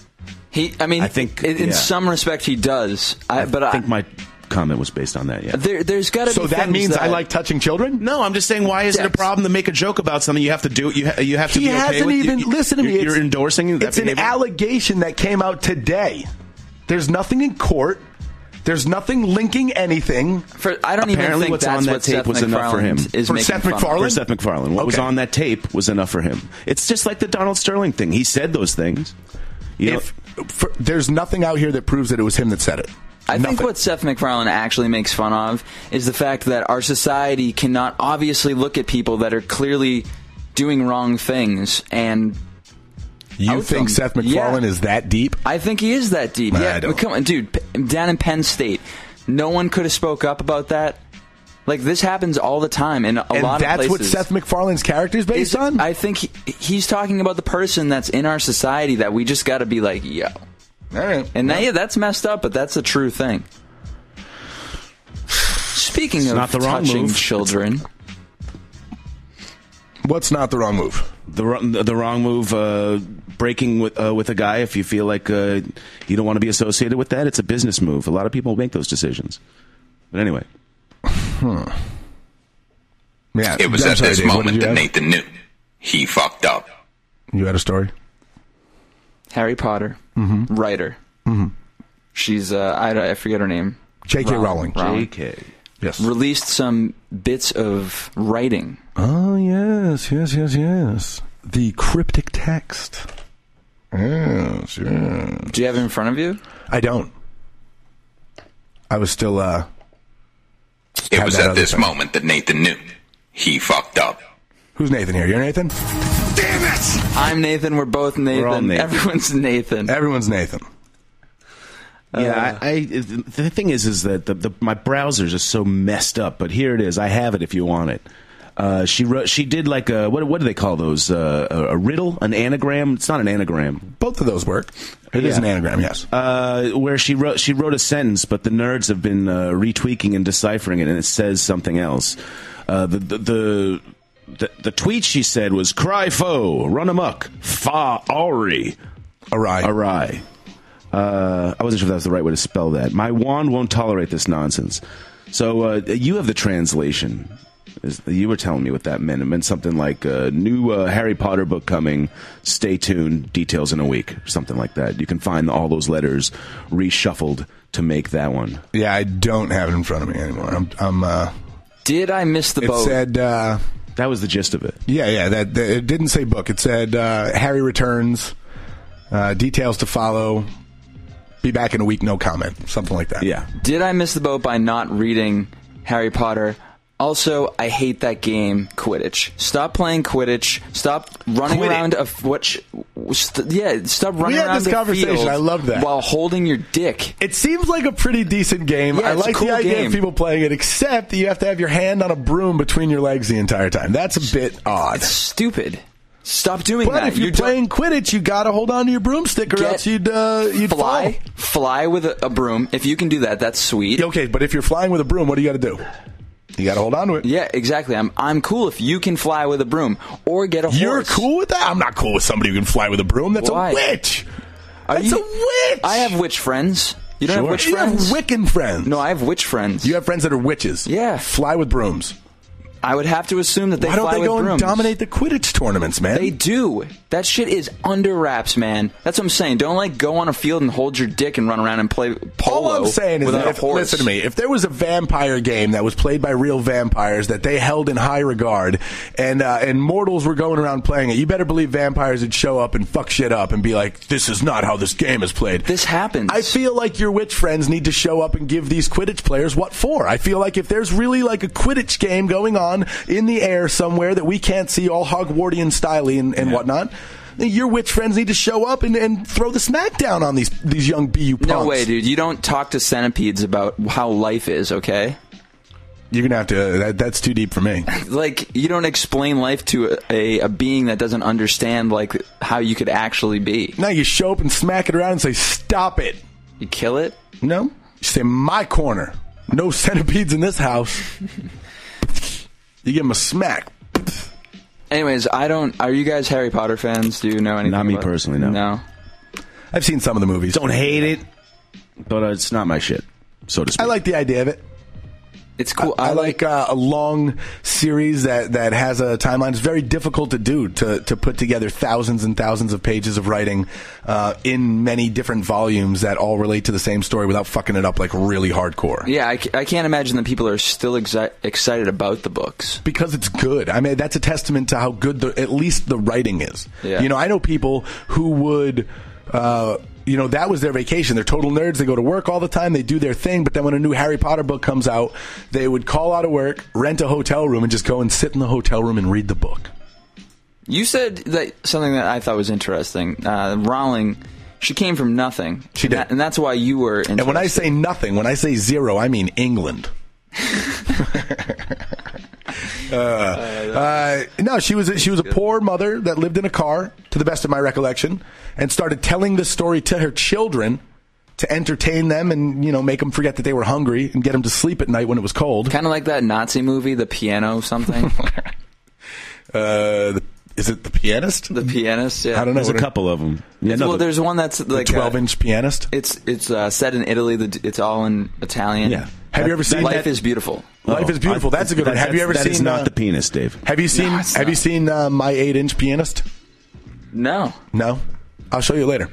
He, I mean, I think in, in yeah. some respect he does. I, but I think I, my comment was based on that. Yeah. There, there's got to So be. that things means that, I like touching children? No, I'm just saying, why is it a Dex. problem to make a joke about something? You have to do. You ha- you have to He be okay hasn't with. even you, listen to me. You're, you're it's- endorsing that It's an behavior? allegation that came out today. There's nothing in court. There's nothing linking anything. For, I don't even Apparently think what's that's on that what tape Seth was enough for him. MacFarlane Is For making Seth fun of. MacFarlane? For Seth MacFarlane, what was Okay. on that tape was enough for him. It's just like the Donald Sterling thing. He said those things. You If for, there's nothing out here that proves that it was him that said it. I Nothing. think what Seth MacFarlane actually makes fun of is the fact that our society cannot obviously look at people that are clearly doing wrong things and. You out think them. Seth MacFarlane Yeah. is that deep? I think he is that deep. Nah, yeah, I don't. come on, dude. P- down in Penn State, no one could have spoke up about that. Like this happens all the time in a and lot that's of what places. Seth MacFarlane's character is based Is- on? I think he, he's talking about the person that's in our society that we just got to be like, yo. All right. And that, yeah, that's messed up, but that's a true thing. Speaking It's of not the wrong touching move. children, What's not the wrong move? The wrong- the wrong move, uh, breaking with uh, with a guy if you feel like uh, you don't want to be associated with that. It's a business move. A lot of people make those decisions. But anyway, Hmm. Yeah. It was I'm at sorry, this Dave, what moment did you that have? Nathan knew he fucked up. You had a story? Harry Potter, Mm-hmm. writer. Mm-hmm. She's, uh, I, I forget her name. J K. Rowling. Rowling. J K. Yes. Released some bits of writing. Oh, yes, yes, yes, yes. The cryptic text. Yes, yes. Do you have it in front of you? I don't. I was still, uh... It had was that at other this thing. moment that Nathan knew he fucked up. Who's Nathan here? You're Nathan? Damn it! I'm Nathan. We're both Nathan. We're all Nathan. Everyone's Nathan. Everyone's Nathan. Yeah, I, I, the thing is, is that the, the, my browsers are so messed up. But here it is. I have it if you want it. Uh, she wrote. She did like a what? What do they call those? Uh, a, a riddle, an anagram. It's not an anagram. Both of those work. It is Yeah. an anagram, yes. Uh, where she wrote. She wrote a sentence, but the nerds have been uh, retweaking and deciphering it, and it says something else. Uh, the, the the the the tweet she said was "Cry foe, run amok, fa ari, awry, awry." Uh, I wasn't sure if that was the right way to spell that. My wand won't tolerate this nonsense. So uh, you have the translation. Is- You were telling me what that meant. It meant something like uh, new uh, Harry Potter book coming. Stay tuned. Details in a week, or something like that. You can find all those letters reshuffled to make that one. Yeah, I don't have it in front of me anymore. I'm, I'm uh... Did I miss the it boat? It said, uh... That was the gist of it. Yeah, yeah, that, that it didn't say book. It said, uh, Harry returns, uh, details to follow, be back in a week, no comment. Something like that. Yeah. Did I miss the boat by not reading Harry Potter? Also, I hate that game, Quidditch. Stop playing Quidditch. Stop running Quidditch. around a f- what? Sh- st- yeah, stop running We had around this the conversation. field I love that. while holding your dick. It seems like a pretty decent game. Yeah, I it's a like cool the idea game. of people playing it, except that you have to have your hand on a broom between your legs the entire time. That's a bit odd. It's stupid. Stop doing But that. if you're You don't- playing Quidditch, you got to hold on to your broomstick, or Get- else you'd uh, you'd fly, fall. fly with a, a broom. If you can do that, that's sweet. Okay, but if you're flying with a broom, what do you got to do? You got to hold on to it. Yeah, exactly. I'm I'm cool if you can fly with a broom or get a horse. You're cool with that? I'm not cool with somebody who can fly with a broom. That's Why? a witch. Are That's you- a witch. I have witch friends. You don't Sure. have witch You friends? have Wiccan friends. No, I have witch friends. You have friends that are witches. Yeah. Fly with brooms. I would have to assume that they Why don't fly they with go brooms. and dominate the Quidditch tournaments, man? They do. That shit is under wraps, man. That's what I'm saying. Don't like go on a field and hold your dick and run around and play polo. All I'm saying is without that a if, horse. listen to me. If there was a vampire game that was played by real vampires that they held in high regard, and uh, and mortals were going around playing it, you better believe vampires would show up and fuck shit up and be like, "This is not how this game is played." This happens. I feel like your witch friends need to show up and give these Quidditch players what for. I feel like if there's really like a Quidditch game going on in the air somewhere that we can't see, all Hogwartian styley and, and Yeah. whatnot, your witch friends need to show up and, and throw the smackdown on these these young B U punks. No way, dude. You don't talk to centipedes about how life is, okay? You're gonna have to. That, that's too deep for me. Like, you don't explain life to a, a, a being that doesn't understand, like, how you could actually be. Now you show up and smack it around and say, "Stop it!" You kill it? No, you say, "My corner. No centipedes in this house." You give them a smack. Anyways, I don't... Are you guys Harry Potter fans? Do you know anything Not me about- personally, no. No? I've seen some of the movies. Don't hate it, but uh, it's not my shit, so to speak. I like the idea of it. It's cool. I, I like uh, a long series that, that has a timeline. It's very difficult to do, to, to put together thousands and thousands of pages of writing uh, in many different volumes that all relate to the same story without fucking it up like really hardcore. Yeah, I, I can't imagine that people are still exi- excited about the books. Because it's good. I mean, that's a testament to how good the, at least the writing is. Yeah. You know, I know people who would... Uh, you know, that was their vacation. They're total nerds. They go to work all the time. They do their thing. But then when a new Harry Potter book comes out, they would call out of work, rent a hotel room, and just go and sit in the hotel room and read the book. You said that something that I thought was interesting. Uh, Rowling, she came from nothing. She and did. That, and that's why you were interested. And when I say nothing, when I say zero, I mean England. uh, uh, no, she was a, she was a poor mother that lived in a car, to the best of my recollection, and started telling this story to her children to entertain them and, you know, make them forget that they were hungry and get them to sleep at night when it was cold. Kind of like that Nazi movie, The Piano something. uh, the, is it The Pianist? The Pianist, yeah. I don't know. There's a couple of them. Yeah, well, no, there's one that's like the twelve-inch uh, Pianist. It's it's uh, set in Italy. The, it's all in Italian. Yeah. Have you ever seen Life that? is Beautiful. Life Oh, is Beautiful. I- That's a good one. that- Have you ever that seen? is not uh, The Pianist, Dave. Have you seen? No, it's have not. you seen uh, My Eight-Inch Pianist? No. No. I'll show you later.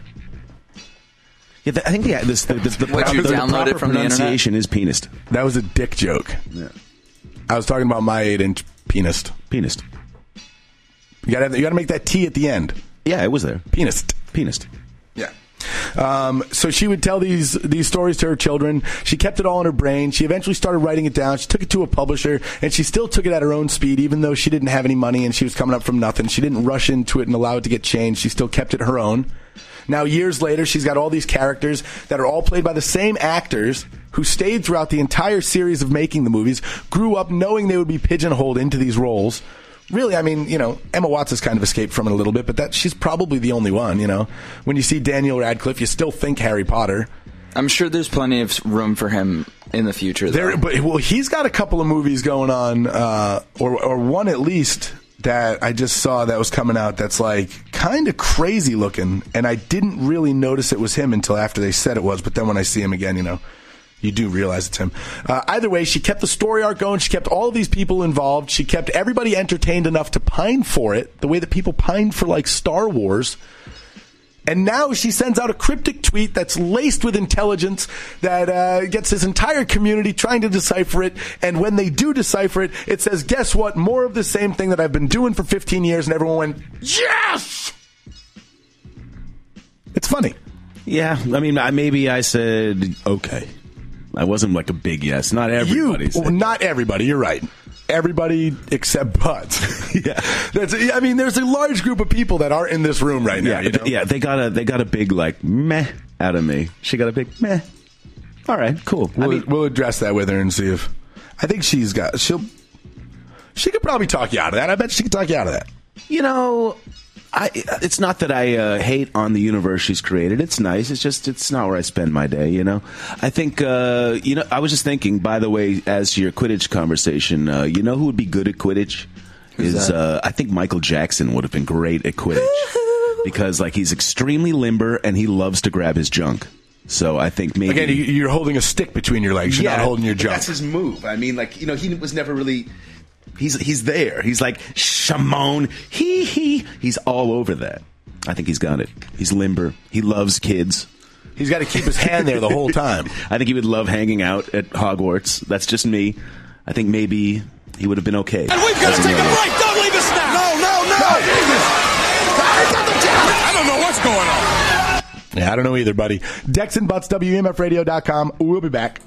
Yeah, the, I think the this, the, the, the, Would you the, the download proper it from the internet? pronunciation is pianist. That was a dick joke. Yeah. I was talking about My Eight-Inch Pianist. Pianist. You got to you got to make that T at the end. Yeah, it was there. Pianist. Pianist. Yeah. Um, so she would tell these these stories to her children. She kept it all in her brain. She eventually started writing it down. She took it to a publisher, and she still took it at her own speed, even though she didn't have any money and she was coming up from nothing. She didn't rush into it and allow it to get changed. She still kept it her own. Now, years later, she's got all these characters that are all played by the same actors who stayed throughout the entire series of making the movies, grew up knowing they would be pigeonholed into these roles. Really, I mean, you know, Emma Watts has kind of escaped from it a little bit, but that she's probably the only one, you know. When you see Daniel Radcliffe, you still think Harry Potter. I'm sure there's plenty of room for him in the future, though. There, but well, he's got a couple of movies going on, uh, or or one at least that I just saw that was coming out that's like kind of crazy looking, and I didn't really notice it was him until after they said it was. But then when I see him again, you know, you do realize it's him. Uh, either way, she kept the story arc going. She kept all of these people involved. She kept everybody entertained enough to pine for it, the way that people pined for, like, Star Wars. And now she sends out a cryptic tweet that's laced with intelligence that uh, gets this entire community trying to decipher it. And when they do decipher it, it says, guess what? More of the same thing that I've been doing for fifteen years. And everyone went, yes! It's funny. Yeah, I mean, I, maybe I said, okay. I wasn't like a big yes. Not everybody You, said well, not everybody. You're right. Everybody except Butts. yeah, that's. I mean, there's a large group of people that are in this room right now. yeah, You know? yeah. They got a they got a big like meh out of me. She got a big meh. All right, cool. We'll, I mean, we'll address that with her and see if. I think she's got. She'll. She could probably talk you out of that. I bet she could talk you out of that. you know, I it's not that I uh, hate on the universe she's created. It's nice. It's just it's not where I spend my day. You know, I think uh, you know. I was just thinking. By the way, as to your Quidditch conversation, uh, you know who would be good at Quidditch? Who's is uh, I think Michael Jackson would have been great at Quidditch because like he's extremely limber and he loves to grab his junk. So I think maybe Again, you- you're holding a stick between your legs. You're not holding your but junk. That's his move. I mean, like you know, he was never really. He's he's there. He's like Shimon. He he. He's all over that. I think he's got it. He's limber. He loves kids. He's got to keep his hand there the whole time. I think he would love hanging out at Hogwarts. That's just me. I think maybe he would have been okay. And we've got as to a take a young- break. Don't leave us now. No, no, no. I don't know what's going on. Yeah, I don't know either, buddy. Dex and Butts, W M F radio dot com. We'll be back.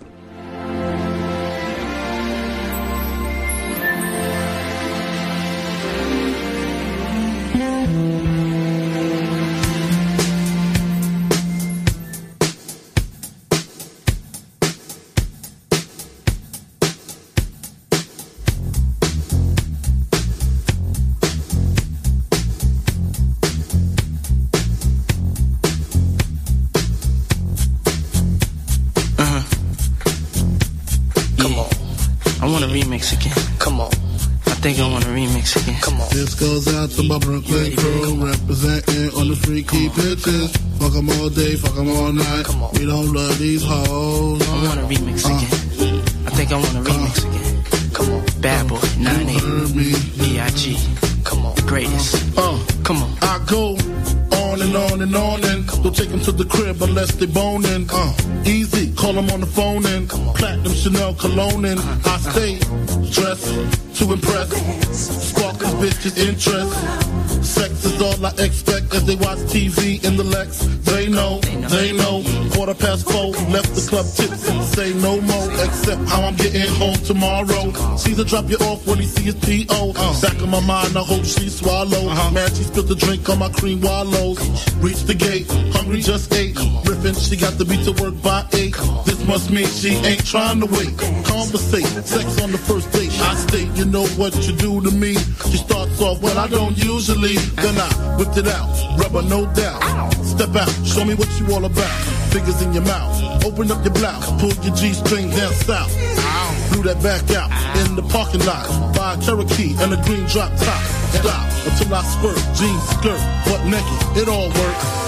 remix again. Come on. This goes out to my Brooklyn crew, representing on the freaky pitches. Fuck them all day, fuck them all night. Come on. We don't love these hoes. I want a remix uh, again. I think I want a remix uh, again. Come on. Bad Boy, nine eight, B I G. Come on. The greatest. Uh, Come on. I go on and on and on and don't take them to the crib unless they boning. Uh, easy, call them on the phone and platinum Chanel cologne and I stay dressed to impress, spark these bitches' interest. Sex is all I expect as they watch T V in the Lex. They know, they know. Quarter past four, left the club tipsy. Say no more, except how I'm getting home tomorrow. Caesar drop you off when he see his P O. Back of my mind, I hope she swallow. Man, she spilled the drink on my cream wallows. Reach the gate, hungry just ate. Riffin', she got to be to work by eight. This must mean she ain't trying to wait. Conversate, sex on the first date. I state, you know what you do to me. She starts off, well, I don't usually. Then I whipped it out, rubber no doubt. Step out, show me what you all about. Fingers in your mouth, open up your blouse, pull your G-string down south. Blew that back out in the parking lot. Buy a Cherokee and a green drop top. Stop until I squirt, jeans, skirt, butt naked, it all works.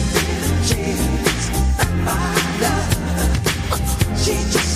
She just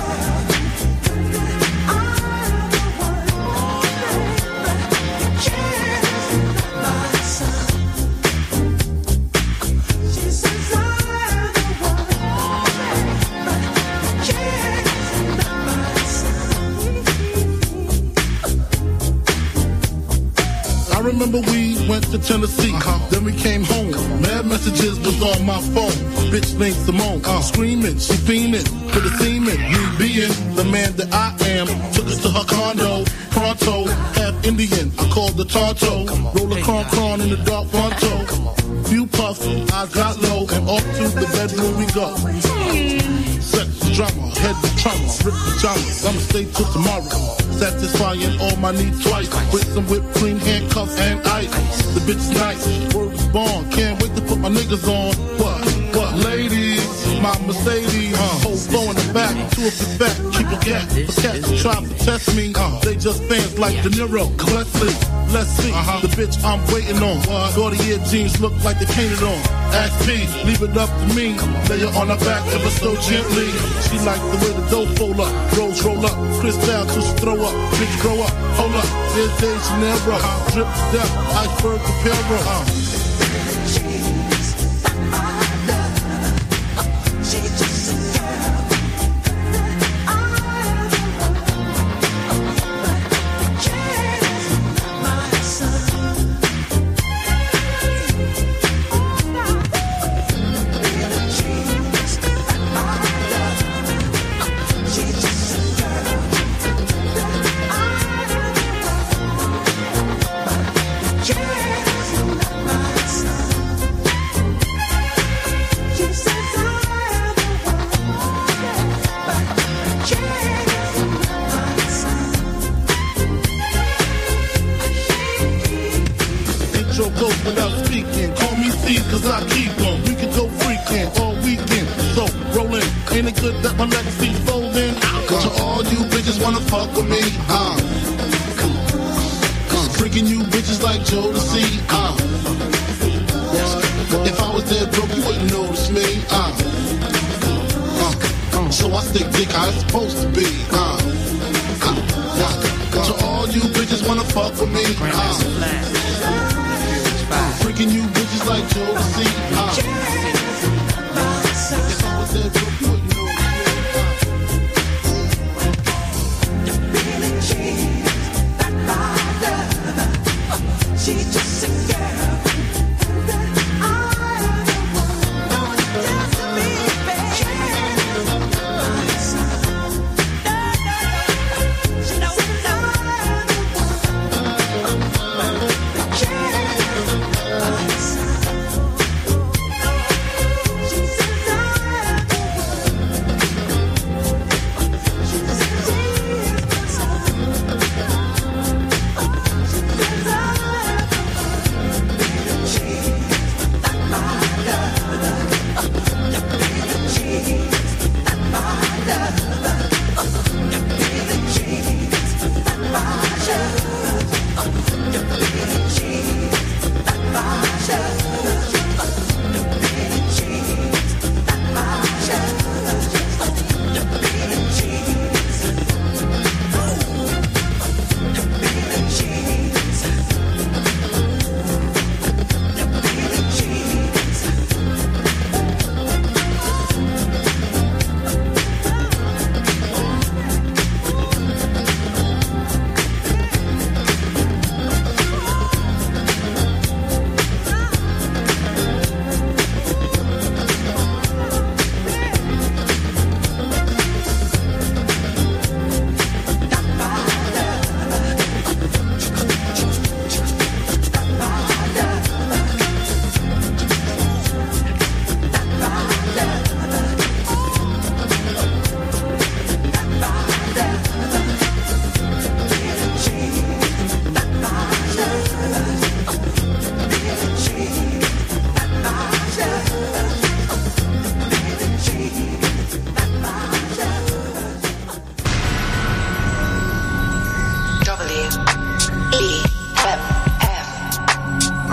I remember we went to Tennessee, uh-huh. Then we came home. Mad messages was on my phone. Bitch named Simone, uh, screaming, she fiending for the semen. Me being the man that I am, took us to her condo. Pronto, half Indian, I called the Tonto. Roll a cron cron in the dark fronto. Few puffs, I got low, and off to the bedroom we go. Sex drama, head to trauma, rip pajamas. I'ma stay till tomorrow. Satisfying all my needs twice. With some whipped cream, handcuffs, and ice. The bitch is nice, word is born. Can't wait to put my niggas on. What? What? Ladies, my Mercedes. Uh, whole flow in the back, two of the back. Keep a cat. The cats try to test me. Uh, they just fans like De Niro. Leslie, let's see. Uh-huh. The bitch I'm waiting on. Gordy-ear jeans look like they painted on. Ask P, leave it up to me. Lay her on her back ever so gently. She like the way the dough fold up. Rolls roll up. Crystal to throw up. Bitch grow up. Hold up. There's De Janeiro. Uh, drip to death. Iceberg Capero. Uh.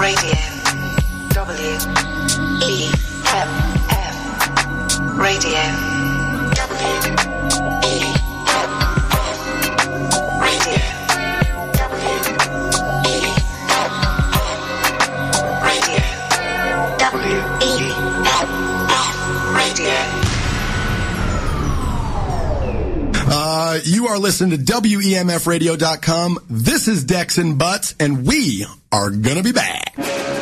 Radio. W E M F Radio. W E M F Radio. W E M F Radio. W E M F Radio. Uh, you are listening to W E M F radio dot com. This is Dex and Butts, and we are going to be back.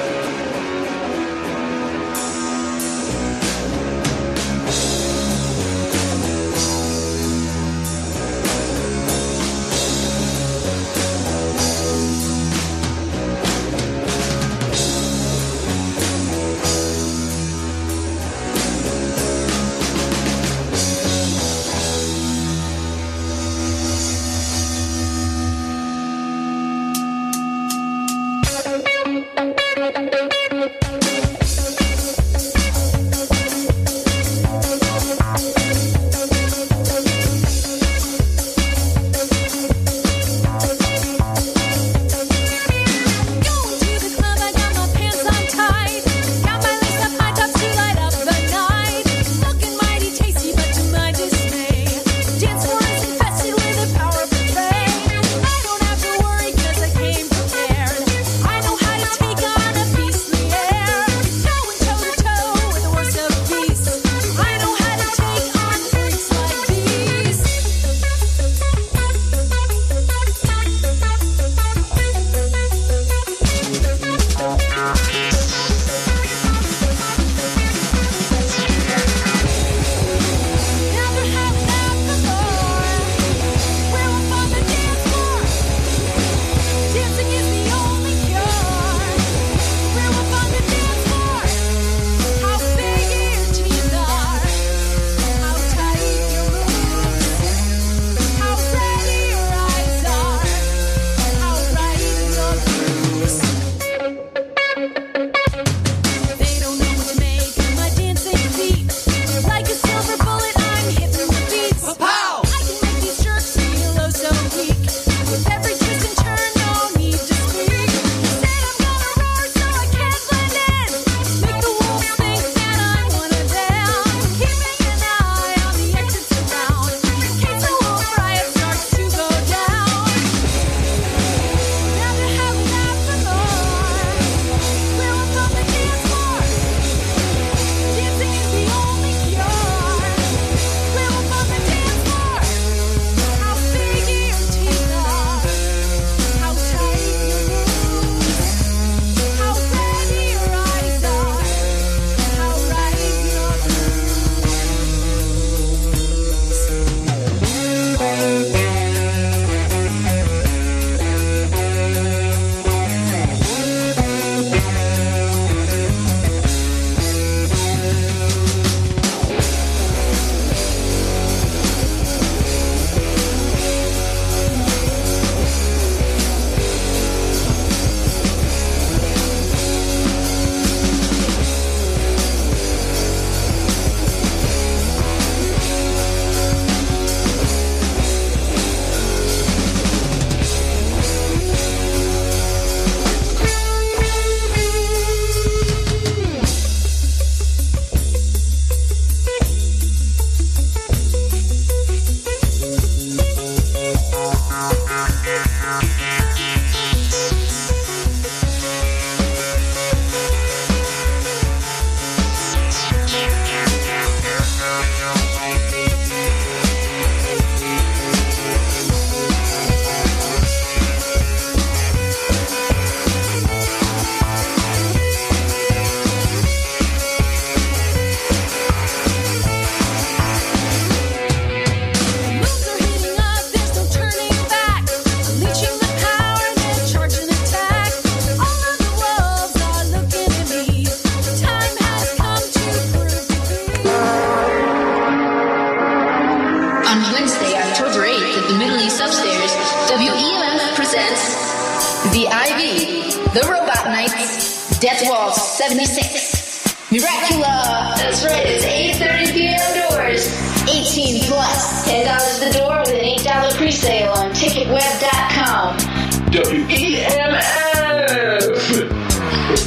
The I V, The Robot Knights, Death Waltz seventy-six, Miracula, that's right, it's eight thirty p.m. doors, eighteen plus, ten dollars the door with an eight dollars pre-sale on ticket web dot com. W E M F!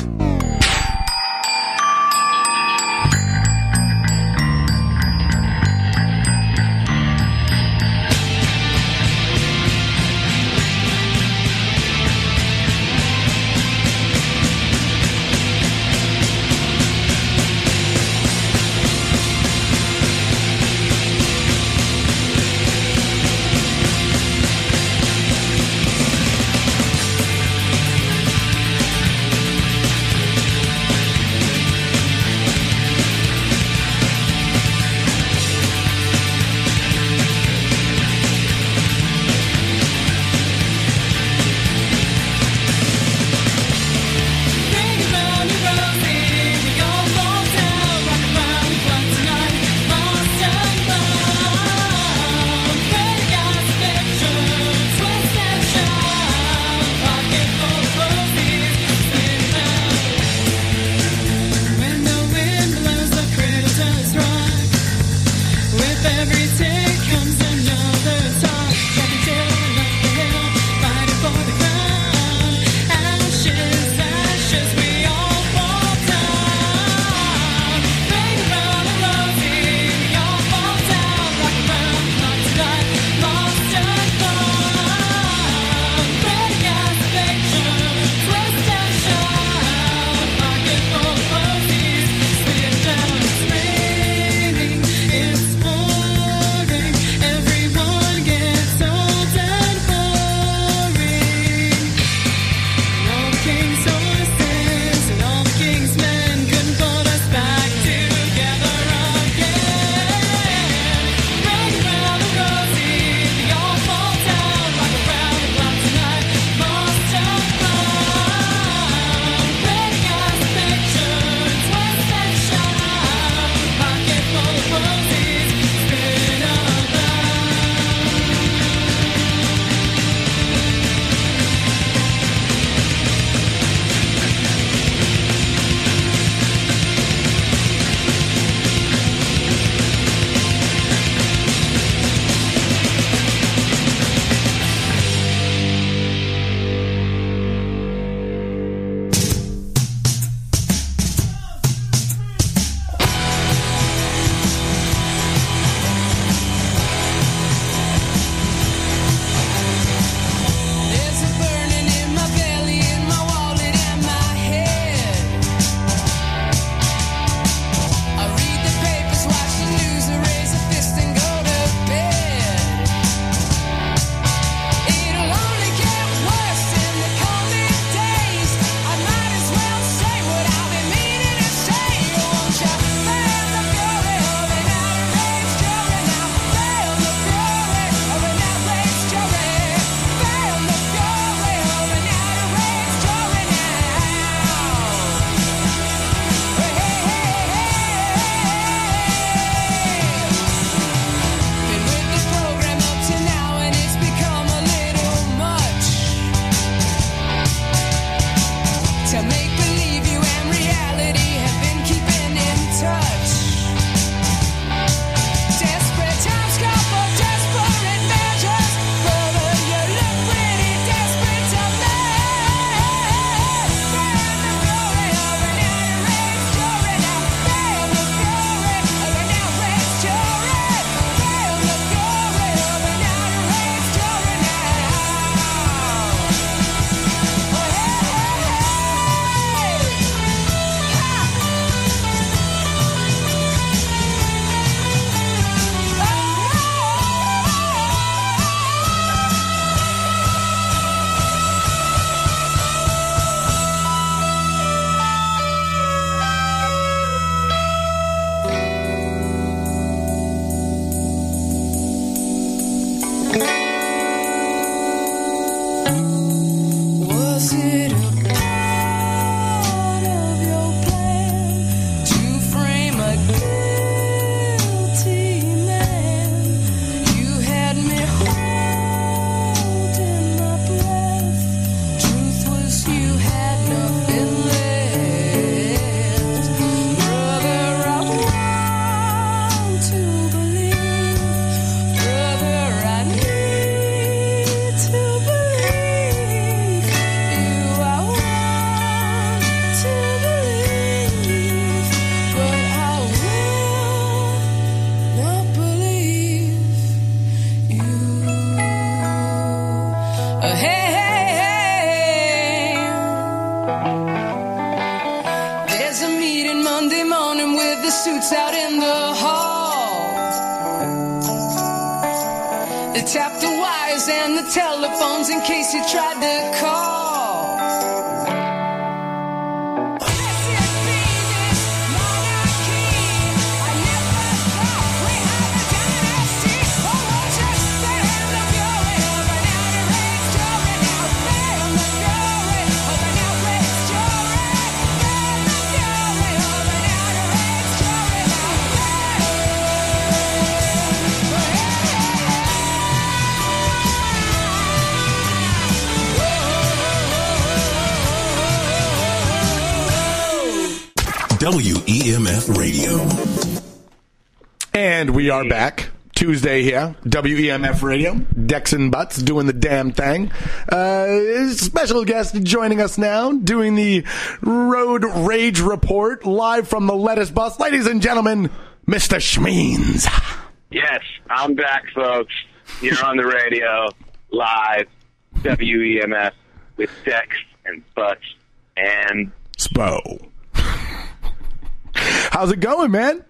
the suits out in the hall. They tapped the wires and the telephones in case you tried to call. W E M F Radio. And we are back. Tuesday here. W E M F Radio. Dex and Butts doing the damn thing. Uh, special guest joining us now, doing the Road Rage Report, live from the Lettuce Bus. Ladies and gentlemen, Mister Schmeens. Yes, I'm back, folks. You're on the radio, live, W E M F, with Dex and Butts and Spo. How's it going, man?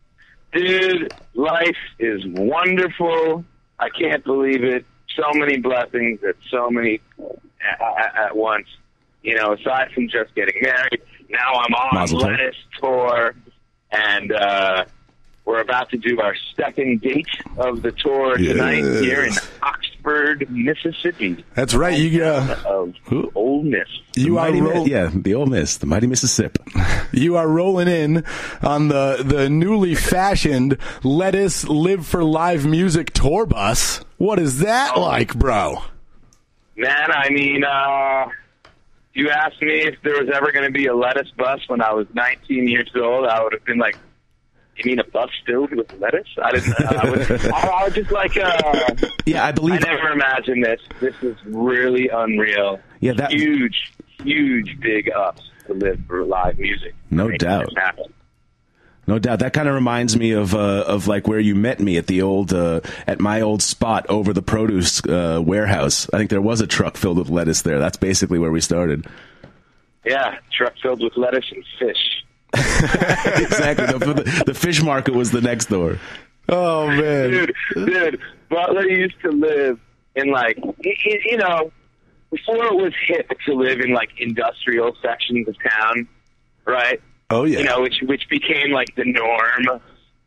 Dude, life is wonderful. I can't believe it. So many blessings at so many at, at once. You know, aside from just getting married, now I'm on Mazel tov. Lettuce tour, and uh, we're about to do our second date of the tour tonight Yes. here in Oxford, Mississippi. That's right. You uh, Of Ole Miss. You The are mighty, roll- Mi- yeah, the Ole Miss, the mighty Mississippi. You are rolling in on the, the newly fashioned Lettuce Live for Live Music tour bus. What is that like, bro? Man, I mean, uh, you asked me if there was ever going to be a lettuce bus when I was nineteen years old. I would have been like, you mean a bus filled with lettuce? I didn't. I was, I was just like, uh, yeah, I believe. I never imagined this. This is really unreal. Yeah, that huge, huge, big ups to Live for Live Music. No Make doubt. this happen. No doubt. That kind of reminds me of uh, of like where you met me at the old uh, at my old spot over the produce uh, warehouse. I think there was a truck filled with lettuce there. That's basically where we started. Yeah, truck filled with lettuce and fish. Exactly. The, the, the fish market was the next door. Oh man, dude, dude. Butler used to live in like you, you know before it was hip to live in like industrial sections of town, right? Oh yeah. You know, which which became like the norm.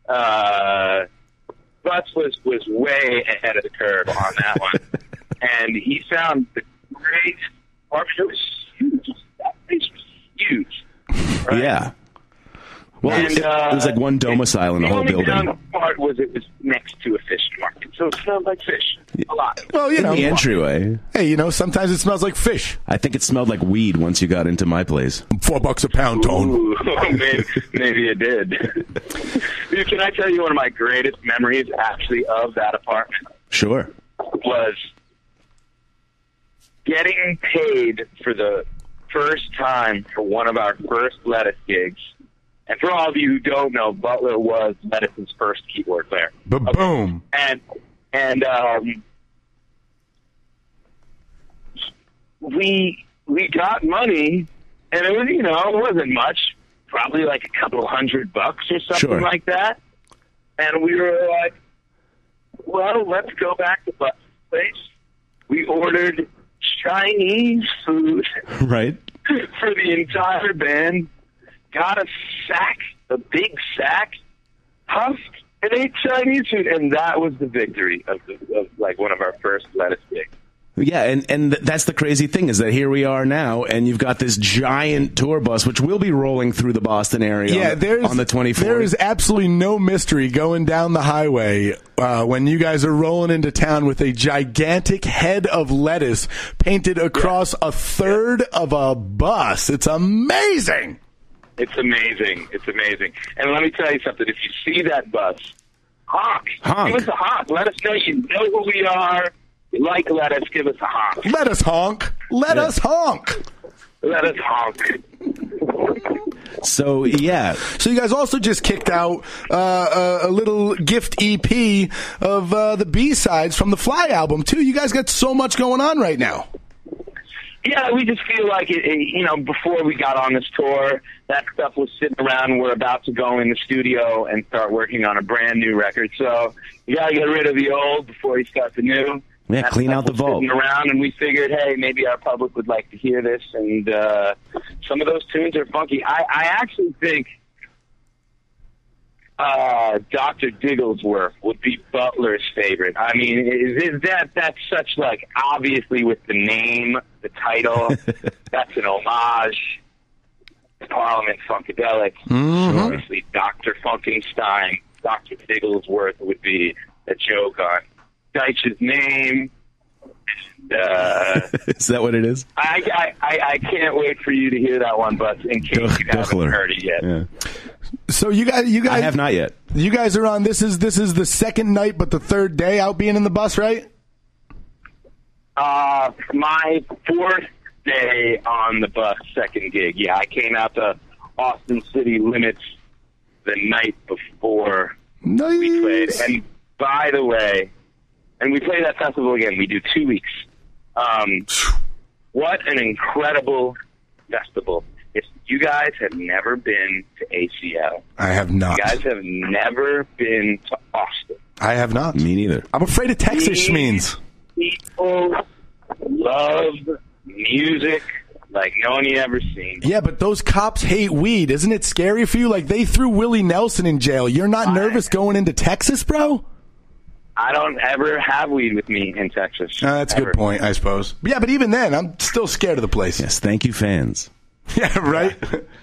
Uh, Butts was was way ahead of the curve on that one, and he found the great. It was huge. That place was huge. Right? Yeah. Well, And, it, uh, it was like one domicile in the The whole only building. down part was it was next to a fish market, so it smelled like fish a lot. Well, you in know, the entryway. Hey, you know, sometimes it smells like fish. I think it smelled like weed once you got into my place. Four bucks a pound, Tone. Ooh, maybe, maybe it did. Dude, can I tell you one of my greatest memories, actually, of that apartment? Sure. Was getting paid for the first time for one of our first Lettuce gigs. And for all of you who don't know, Butler was Lettuce's first keyboard player. Ba-boom. And and um, we we got money, and it was you know it wasn't much, probably like a couple hundred bucks or something Sure. like that. And we were like, well, let's go back to Butler's place. We ordered Chinese food Right. for the entire band. Got a sack, a big sack, huffed, and ate Chinese food, and that was the victory of, the, of like one of our first Lettuce gigs. Yeah, and, and th- that's the crazy thing is that here we are now, and you've got this giant tour bus, which will be rolling through the Boston area Yeah, on, the, there's on the twenty-fourth. There is absolutely no mystery going down the highway uh, when you guys are rolling into town with a gigantic head of lettuce painted across a third of a bus. It's amazing. It's amazing. It's amazing. And let me tell you something. If you see that bus, honk. Honk. Give us a honk. Let us know you know who we are. You like lettuce. Give us a honk. Let us honk. Let us honk. Let us honk. So, yeah. So you guys also just kicked out uh, a, a little gift E P of uh, the B-sides from the Fly album, too. You guys got so much going on right now. Yeah, we just feel like, it, it, you know, before we got on this tour, that stuff was sitting around. We're about to go in the studio and start working on a brand new record. So you got to get rid of the old before you start the new. Yeah, That clean stuff out the was vault. sitting around, and we figured, hey, maybe our public would like to hear this. And uh, some of those tunes are funky. I, I actually think uh, Doctor Digglesworth would be Butler's favorite. I mean, is, is that that's such, like, obviously with the name, the title, that's an homage to Parliament Funkadelic. Mhm. Obviously, Doctor Funkenstein, Doctor Digglesworth would be a joke on Deitch's name. And, uh, Is that what it is? I, I, I, I can't wait for you to hear that one, but in case you haven't Duchler. heard it yet. Yeah. So you guys, you guys, I have not yet. You guys are on. This is this is the second night, but the third day out being in the bus, right? Uh, my fourth day on the bus, second gig. Yeah, I came out to Austin City Limits the night before nice. we played. And by the way, and we play that festival again. We do two weeks. Um, what an incredible festival. If you guys have never been to A C L, I have not. you guys have never been to Austin. I have not. Me neither. I'm afraid of Texas schmeens. People love music like no one you ever seen. Yeah, but those cops hate weed. Isn't it scary for you? Like, they threw Willie Nelson in jail. You're not nervous going into Texas, bro? I don't ever have weed with me in Texas. Uh, that's a Ever. good point, I suppose. Yeah, but even then, I'm still scared of the place. Yes, thank you, fans. Yeah, right?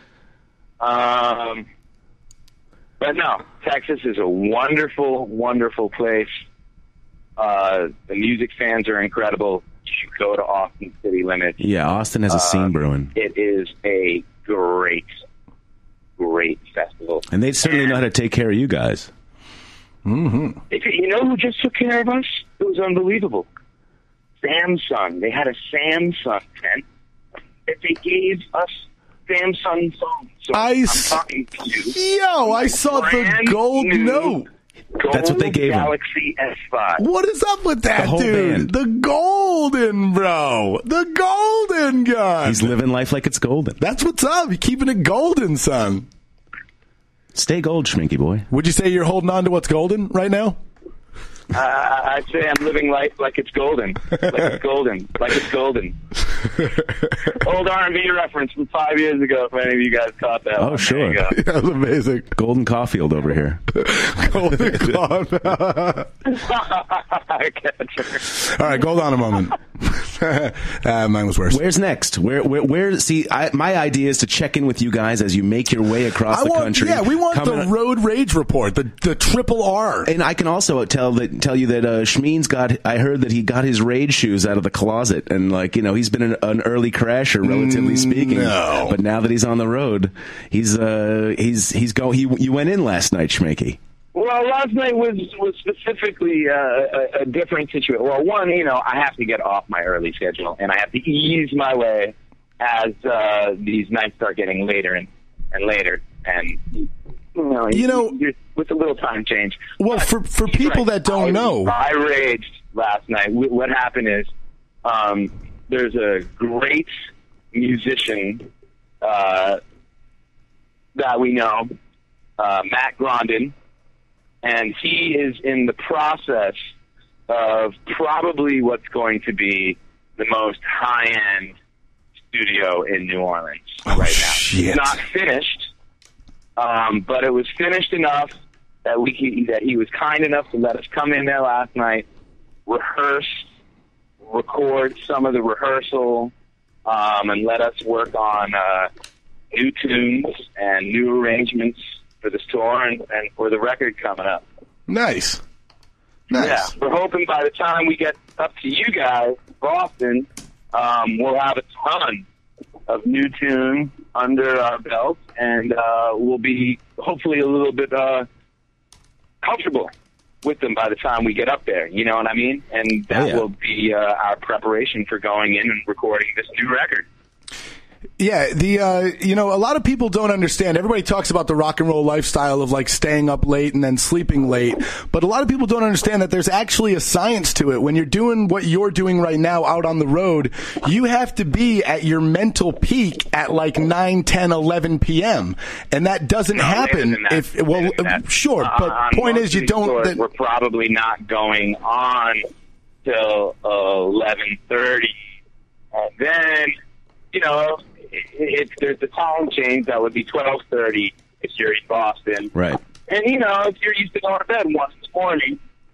Um, but no, Texas is a wonderful, wonderful place. Uh, the music fans are incredible. You should go to Austin City Limits. Yeah, Austin has a scene Um, brewing. It is a great, great festival. And they certainly know how to take care of you guys. Mm-hmm. If you you know who just took care of us? It was unbelievable. Samsung. They had a Samsung tent that they gave us Samsung phones. So I I'm s- talking to you. Yo, I saw the Brand gold new note. Gold That's what they gave him. Galaxy S five. What is up with that, The whole dude? band. The golden, bro. The golden gun. He's living life like it's golden. That's what's up. You're keeping it golden, son. Stay gold, Schminky boy. Would you say you're holding on to what's golden right now? Uh, I'd say I'm living life like it's golden. Like it's golden. Like it's golden. Old R and B reference from five years ago, if any of you guys caught that. Oh, one. sure. There you go. That was amazing. Golden Caulfield over here. Golden Club. I gotcha. All right, hold on a moment. uh, mine was worse. Where's next? Where, where, where? See, I, my idea is to check in with you guys as you make your way across I the want, country. yeah, we want the Coming- road rage report, the the triple R. And I can also tell that tell you that uh, Schmeen's got. I heard that he got his raid shoes out of the closet, and like you know, he's been an, an early crasher, relatively speaking. no. But now that he's on the road, he's uh he's he's go. He you went in last night, Schminky. Well, last night was was specifically uh, a, a different situation. Well, one, you know, I have to get off my early schedule, and I have to ease my way as uh, these nights start getting later and, and later. And you know, You know- you're, with a little time change. Well, But for for he's people right. that don't I, know, I raged last night. Wh- What happened is, um, there's a great musician uh, that we know, uh, Matt Grondin. And he is in the process of probably what's going to be the most high-end studio in New Orleans Oh, right now. shit. It's not finished, um, but it was finished enough that we he, that he was kind enough to let us come in there last night, rehearse, record some of the rehearsal, um, and let us work on uh, new tunes and new arrangements for this tour and, and for the record coming up. nice, nice. Yeah, we're hoping by the time we get up to you guys, Boston, um, we'll have a ton of new tunes under our belt, and uh, we'll be hopefully a little bit uh, comfortable with them by the time we get up there. You know what I mean? And that Oh, yeah. will be uh, our preparation for going in and recording this new record. Yeah, the uh, you know, a lot of people don't understand. Everybody talks about the rock and roll lifestyle of like staying up late and then sleeping late, but a lot of people don't understand that there's actually a science to it. When you're doing what you're doing right now out on the road, you have to be at your mental peak at like nine, ten, eleven p.m. and that doesn't No, happen later than that. if well, Later than that. sure, Uh, but on point most is you of these don't. tours, that- we're probably not going on till eleven thirty. Uh, then, you know, if there's the time change, that would be twelve thirty if you're in Boston. Right. And, you know, if you're used to going to bed once in the morning,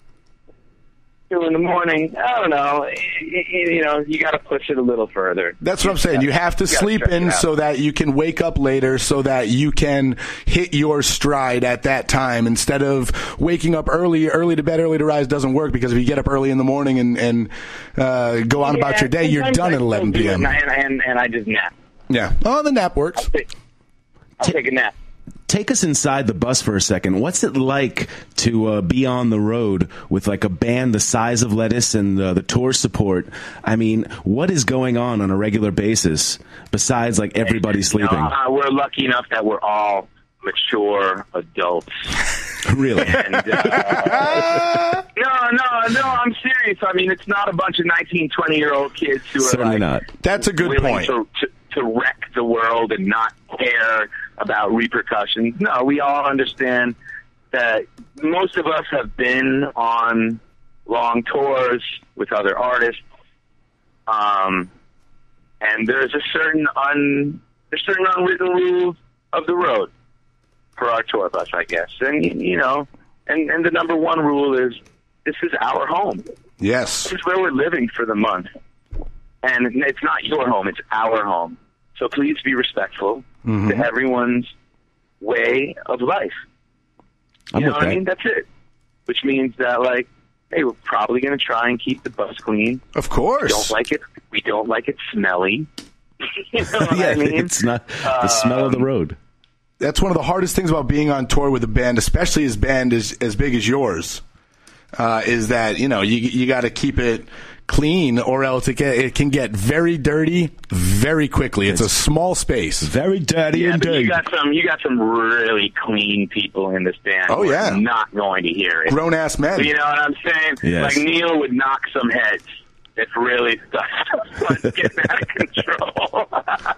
two in the morning, I don't know, it, it, you know, you got to push it a little further. That's what I'm saying. You have to You gotta sleep stretch it in out. so that you can wake up later so that you can hit your stride at that time instead of waking up early. Early to bed, early to rise doesn't work because if you get up early in the morning and, and uh, go on about Yeah, your day, you're sometimes done I at still eleven do it, p.m. And, and, and I just nap. Yeah. Oh, the nap works. I'll take, I'll take a nap. Take us inside the bus for a second. What's it like to uh, be on the road with like a band the size of Lettuce and uh, the tour support? I mean, what is going on on a regular basis besides like everybody sleeping? You know, uh, we're lucky enough that we're all mature adults. Really? And, uh, no, no, no, I'm serious. I mean, it's not a bunch of nineteen, twenty-year-old kids who are Certainly like, not. That's a good willing point. To, to, to wreck the world and not care about repercussions. No, we all understand that most of us have been on long tours with other artists, um, and there's a certain un there's certain unwritten rules of the road for our tour bus, I guess. And you know, and and the number one rule is this is our home. Yes. This is where we're living for the month, and it's not your home; it's our home. So please be respectful Mhm. to everyone's way of life. I'm You know with what I that. mean? That's it. Which means that, like, hey, we're probably going to try and keep the bus clean. Of course. We don't like it. We don't like it smelly. You know what yeah, I mean? it's not the smell of the road. That's one of the hardest things about being on tour with a band, especially as band as as big as yours, uh, is that you know you you got to keep it clean, or else it, get, it can get very dirty very quickly. It's a small space, very dirty Yeah, and but you dirty. got some. You got some really clean people in this band. Oh, who yeah. are not going to hear it. Grown ass men. You know what I'm saying? Yes. Like Neil would knock some heads if really stuff was getting out of control.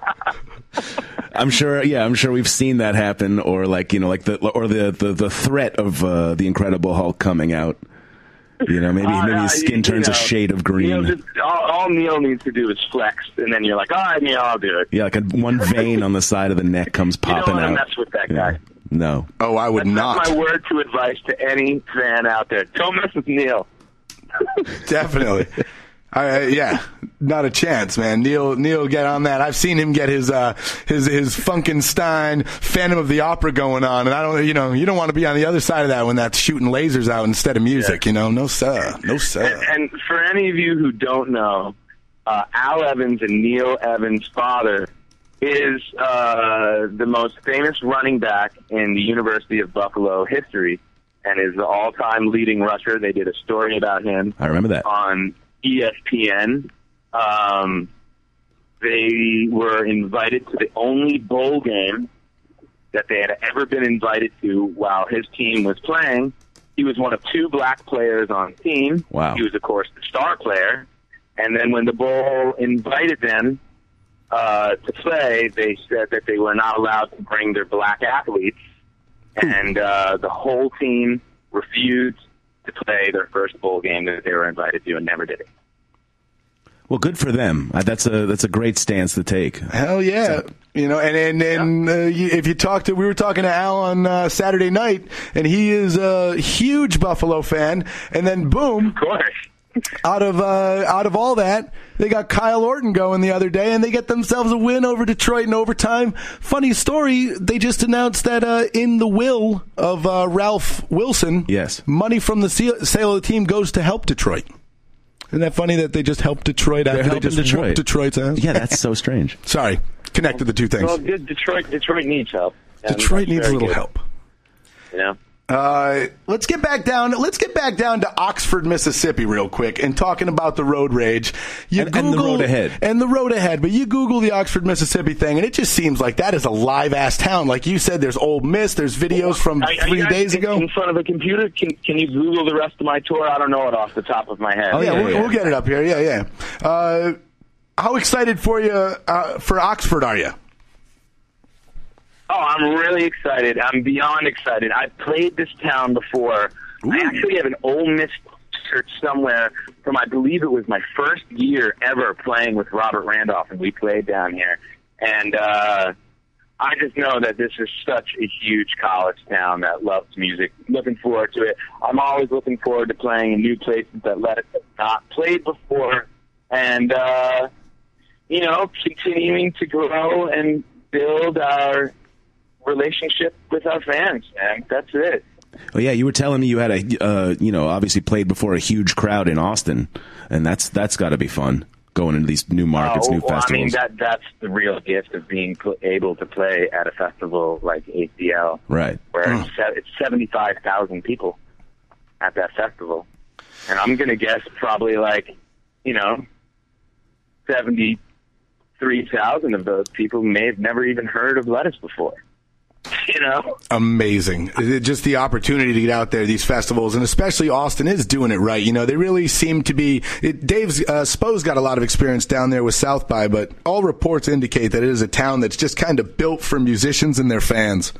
I'm sure. Yeah, I'm sure we've seen that happen, or like you know, like the or the the, the threat of uh, the Incredible Hulk coming out. You know, maybe Uh, maybe uh, his skin you turns know, a shade of green. Neil just, all, all Neil needs to do is flex, and then you're like, all right, Neil, I'll do it. Yeah, like a, one vein on the side of the neck comes You don't popping want to out. mess with that Yeah. guy. No. Oh, I would That's not. my word to advice to any fan out there. Don't mess with Neil. Definitely. I, yeah, not a chance, man. Neil, Neil, get on that. I've seen him get his, uh, his, his Funkenstein Phantom of the Opera going on, and I don't, you know, you don't want to be on the other side of that when that's shooting lasers out instead of music, you know? No sir, no sir. And, and for any of you who don't know, uh, Al Evans and Neil Evans' father is uh, the most famous running back in the University of Buffalo history, and is the all-time leading rusher. They did a story about him. I remember that on E S P N. Um, they were invited to the only bowl game that they had ever been invited to while his team was playing. He was one of two black players on the team. Wow. He was, of course, the star player. And then when the bowl invited them uh, to play, they said that they were not allowed to bring their black athletes. And uh, the whole team refused to play their first bowl game that they were invited to and never did it. Well, good for them. Uh, That's a that's a great stance to take. Hell yeah. You know, and, and, and uh, you, if you talk to, we were talking to Al on uh, Saturday night, and he is a huge Buffalo fan, and then boom. Of course. Out of uh, out of all that, they got Kyle Orton going the other day, and they get themselves a win over Detroit in overtime. Funny story, they just announced that uh, in the will of uh, Ralph Wilson, yes, money from the sale of the team goes to help Detroit. Isn't that funny that they just helped Detroit They're after they helping just Detroit. whooped Detroit's ass? Yeah, that's so strange. Sorry, connected the two things. Well, good- Detroit, Detroit needs help. And Detroit that's needs a very little good. help. You know? Uh, let's get back down. Let's get back down to Oxford, Mississippi, real quick, and talking about the road rage. You And- and the road ahead. and the road ahead. But you Google the Oxford, Mississippi thing, and it just seems like that is a live ass town. Like you said, there's Ole Miss. There's videos from Are- are three you guys days in- ago. in front of a computer? Can Can you Google the rest of my tour? I don't know it off the top of my head. Oh yeah, we'll, we'll get it up here. Yeah, yeah. Uh, how excited for you uh, for Oxford are you? Oh, I'm really excited. I'm beyond excited. I've played this town before. Ooh. I actually have an Ole Miss shirt somewhere from, I believe it was my first year ever playing with Robert Randolph, and we played down here. And uh, I just know that this is such a huge college town that loves music. Looking forward to it. I'm always looking forward to playing in new places that let us have not played before. And, uh, you know, continuing to grow and build our relationship with our fans, man. That's it. Oh yeah, you were telling me you had a, uh, you know, obviously played before a huge crowd in Austin, and that's that's got to be fun going into these new markets, Oh, new well, festivals. I mean, that that's the real gift of being pl- able to play at a festival like A C L, right? where it's, se- it's seventy-five thousand people at that festival, and I'm gonna guess probably like, you know, seventy-three thousand of those people may have never even heard of Lettuce before. You know, Amazing. It- Just the opportunity to get out there, these festivals, and especially Austin is doing it right. You know, they really seem to be. It, Dave's uh, Spo's got a lot of experience down there with South by, but all reports indicate that it is a town that's just kind of built for musicians and their fans.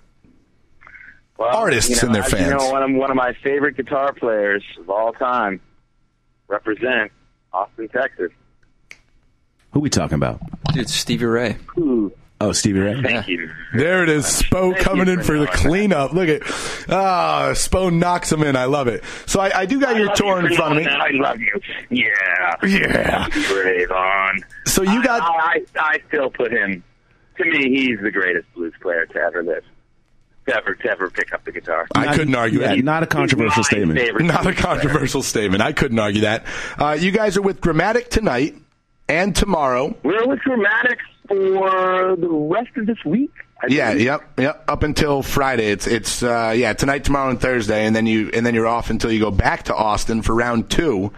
well, Artists you know, and their as fans. You know, one of one of my favorite guitar players of all time represent Austin, Texas. Who we talking about? Dude, Stevie Ray. Ooh. Oh, Stevie Ray. Thank you. There it is. Spo Thank coming you in for for the knowing that. cleanup. Look at ah, Spo knocks him in. I love it. So I, I do got I your love tour you in for front of me. knowing that. I love you. Yeah. Yeah. Brave on. So you got. I, I, I still put him. To me, he's the greatest blues player to ever live. To ever, to ever pick up the guitar. I couldn't argue yeah, that. Not a controversial He's my statement. favorite Not a blues player. controversial statement. I couldn't argue that. Uh, you guys are with Grammatic tonight and tomorrow. We're with Dramatic for the rest of this week. I Yeah, believe. yep, yep. Up until Friday, it's it's uh, yeah tonight, tomorrow, and Thursday, and then you and then you're off until you go back to Austin for round two,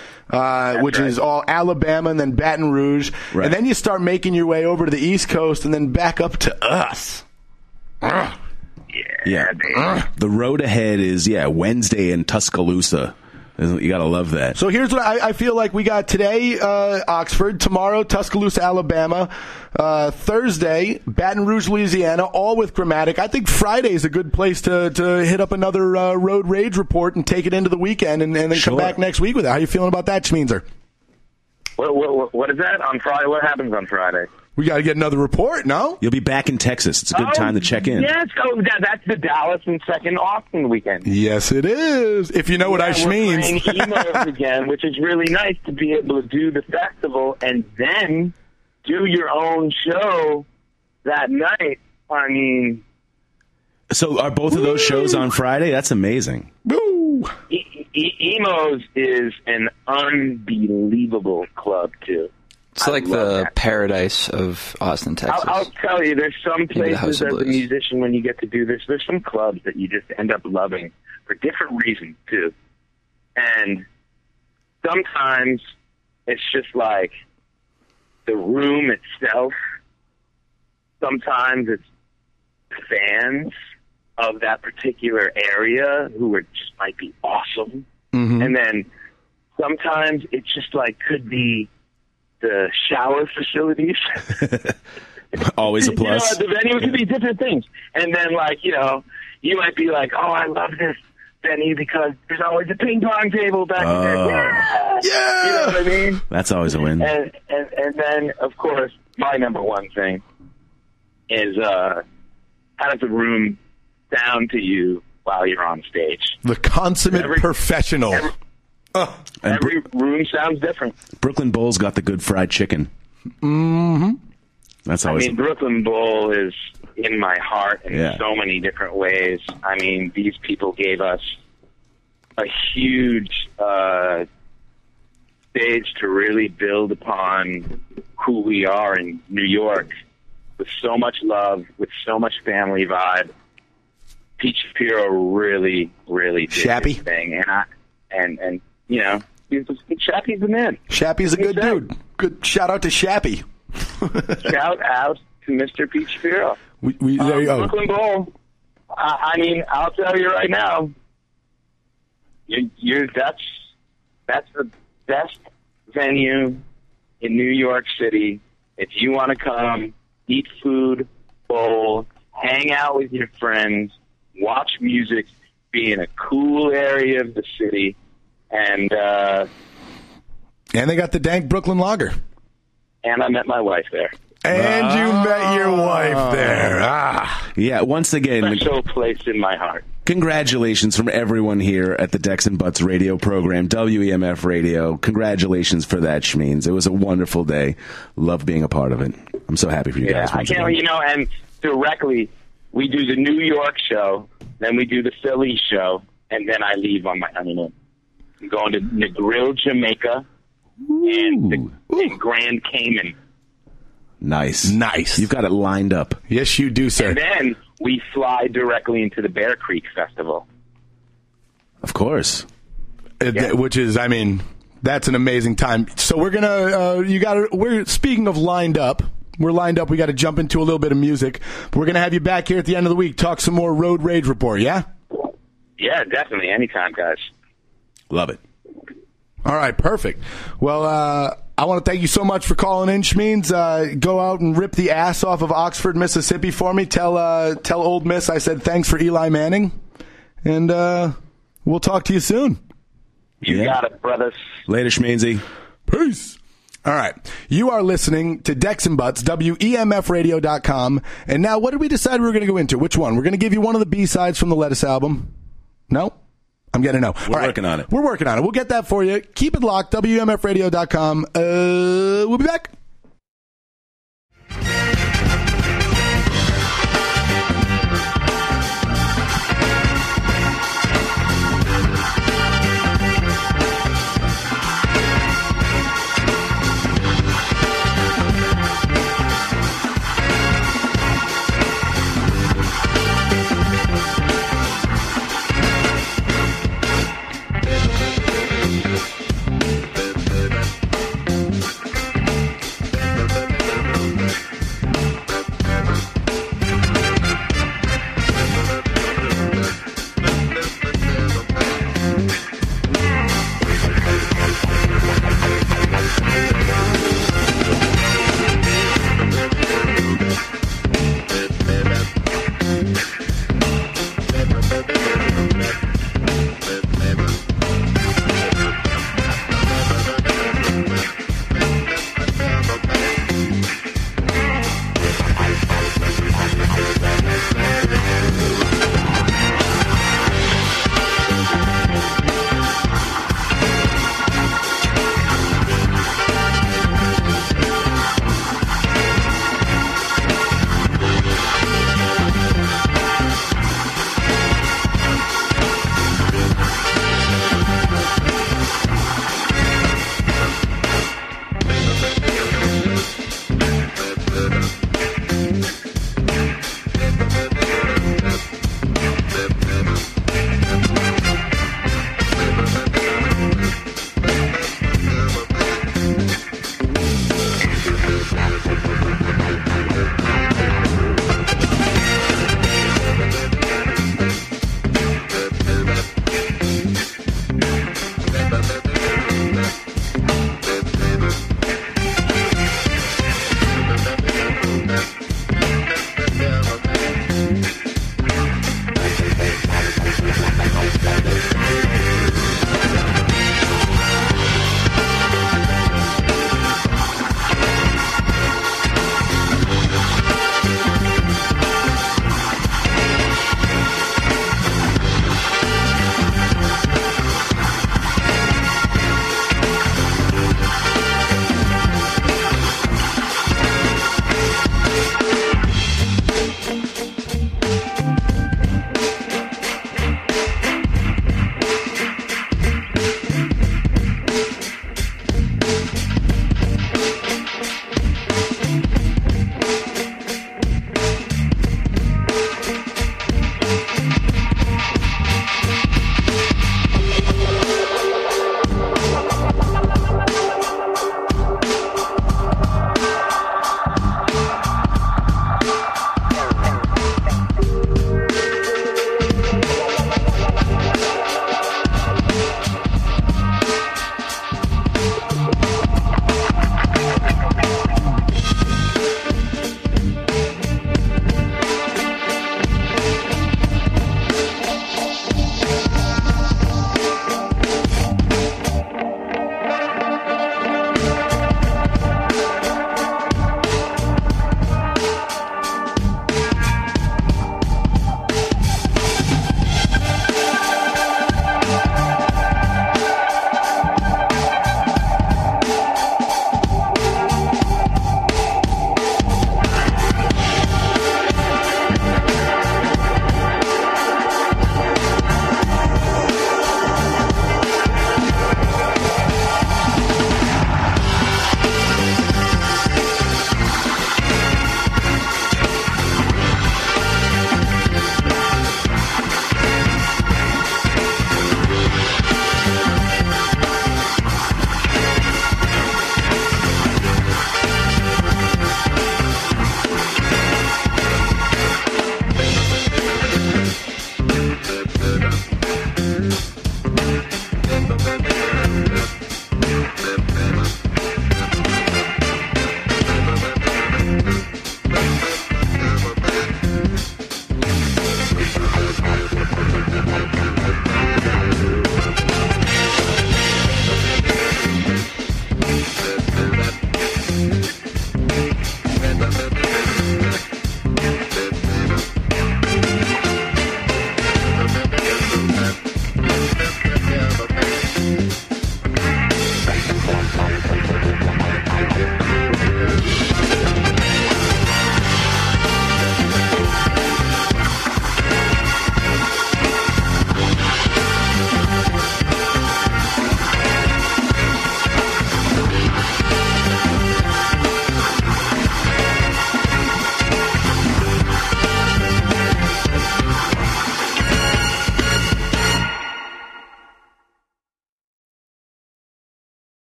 uh, which right. is all Alabama and then Baton Rouge, Right. and then you start making your way over to the East Coast and then back up to us. Ugh. Yeah. baby. The road ahead is yeah Wednesday in Tuscaloosa. You gotta love that. So here's what I, I feel like we got today: uh, Oxford, tomorrow Tuscaloosa, Alabama, uh, Thursday Baton Rouge, Louisiana, all with Grammatic. I think Friday is a good place to to hit up another uh, road rage report and take it into the weekend, and, and then Sure. come back next week with it. How you feeling about that, Schmeanzer? What, what, what is that on Friday? What happens on Friday? We got to get another report, no? You'll be back in Texas. It's a good Oh, time to check in. Yes, oh, that, that's the Dallas and second Austin weekend. Yes, it is. If you know what I Yeah, we're means. playing emos again, which is really nice to be able to do the festival and then do your own show that night. I mean, So are both of those shows on Friday? That's amazing. Woo! e- e- emos is an unbelievable club too. It's I like love the that. paradise of Austin, Texas. I'll, I'll tell you, there's some Maybe the places House as of a Blues. musician when you get to do this, there's some clubs that you just end up loving for different reasons too. And sometimes it's just like the room itself. Sometimes it's fans of that particular area who are just might be awesome. Mhm. And then sometimes it's just like could be the shower facilities. Always a plus. You know, the venue could be different things. And then, like, you know, you might be like, oh, I love this venue because there's always a ping pong table back Oh. there. Yeah! Yeah! You know what I mean? That's always a win. And, and, and then, of course, my number one thing is uh, how does the room sound to you while you're on stage? The consummate Every- professional. every- And Every room sounds different. Brooklyn Bowl's got the good fried chicken. Mm-hmm. That's I always mean, Brooklyn Bowl is in my heart in Yeah. so many different ways. I mean, these people gave us a huge uh, stage to really build upon who we are in New York with so much love, with so much family vibe. Pete Shapiro really, really did Shappy? his thing, and I, and and you know, he's, Shappy's the man. Shappy's a good dude. Good shout out to Shappy. Shout out to Mister Pete Shapiro. We, we, there um, you go. Brooklyn Bowl. I, I mean, I'll tell you right now, you, you're that's that's the best venue in New York City. If you want to come, eat food, bowl, hang out with your friends, watch music, be in a cool area of the city, and uh, and they got the dank Brooklyn Lager. And I met my wife there. And you met your wife there. Ah. Yeah, once again, Special place in my heart. congratulations from everyone here at the Dex and Butts radio program, W E M F Radio. Congratulations for that, Schmeens. It was a wonderful day. Love being a part of it. I'm so happy for you Yeah, guys. I once can't, again. you know, and directly, we do the New York show, then we do the Philly show, and then I leave on my honeymoon. I'm going to Negril, Jamaica, and, the, and Grand Cayman. Nice. Nice. You've got it lined up. Yes, you do, sir. And then we fly directly into the Bear Creek Festival. Of course. Uh, th- which is, I mean, that's an amazing time. So we're gonna, uh, you got to. We're speaking of lined up. We're lined up. We got to jump into a little bit of music. We're gonna have you back here at the end of the week. Talk some more Road Rage Report. Yeah. Yeah, definitely. Anytime, guys. Love it. All right, perfect. Well, uh, I want to thank you so much for calling in, Schmeens. Uh, go out and rip the ass off of Oxford, Mississippi for me. Tell uh, tell Old Miss I said thanks for Eli Manning, and uh, we'll talk to you soon. You got it, brothers. Later, Schmeensy. Peace. All right. You are listening to Dex and Butts, W E M F radio dot com. And now, what did we decide we were going to go into? Which one? We're going to give you one of the B-sides from the Lettuce album. No? I'm getting a no. We're All right. working on it. We're working on it. We'll get that for you. Keep it locked, W E M F radio dot com. Uh, we'll be back.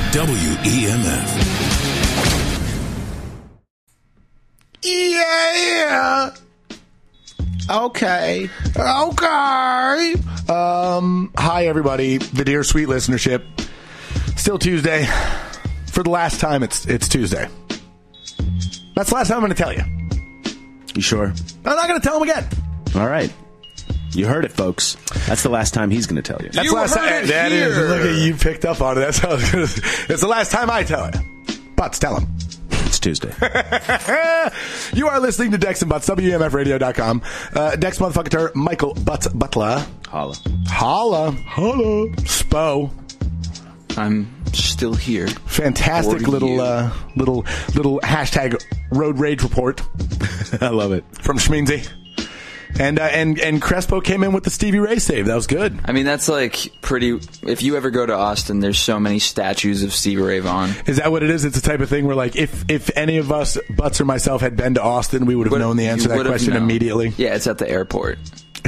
W E M F. Yeah. Okay. Okay. Um, hi, everybody. The dear sweet listenership. Still Tuesday. For the last time, it's it's Tuesday. That's the last time I'm going to tell you. You sure? I'm not going to tell him again. All right. You heard it, folks. That's the last time he's going to tell you. That's you the last heard time. it That here. is. Look at you picked up on it. That's how it's, gonna, it's the last time I tell it. Butts, tell him. It's Tuesday. You are listening to Dex and Butts, W M F radio dot com. Uh, Dex motherfucker, Michael Butts Butler. Holla. Holla. Holla. Spo. I'm still here. Fantastic For little you. uh, little little hashtag road rage report. I love it. From Schmeensy. And uh, and and Crespo came in with the Stevie Ray save. That was good. I mean, that's like pretty. If you ever go to Austin, there's so many statues of Stevie Ray Vaughan. Is that what it is? It's the type of thing where, like, if if any of us, Butts or myself, had been to Austin, we would have known the answer to You that would've question known. immediately. Yeah, it's at the airport.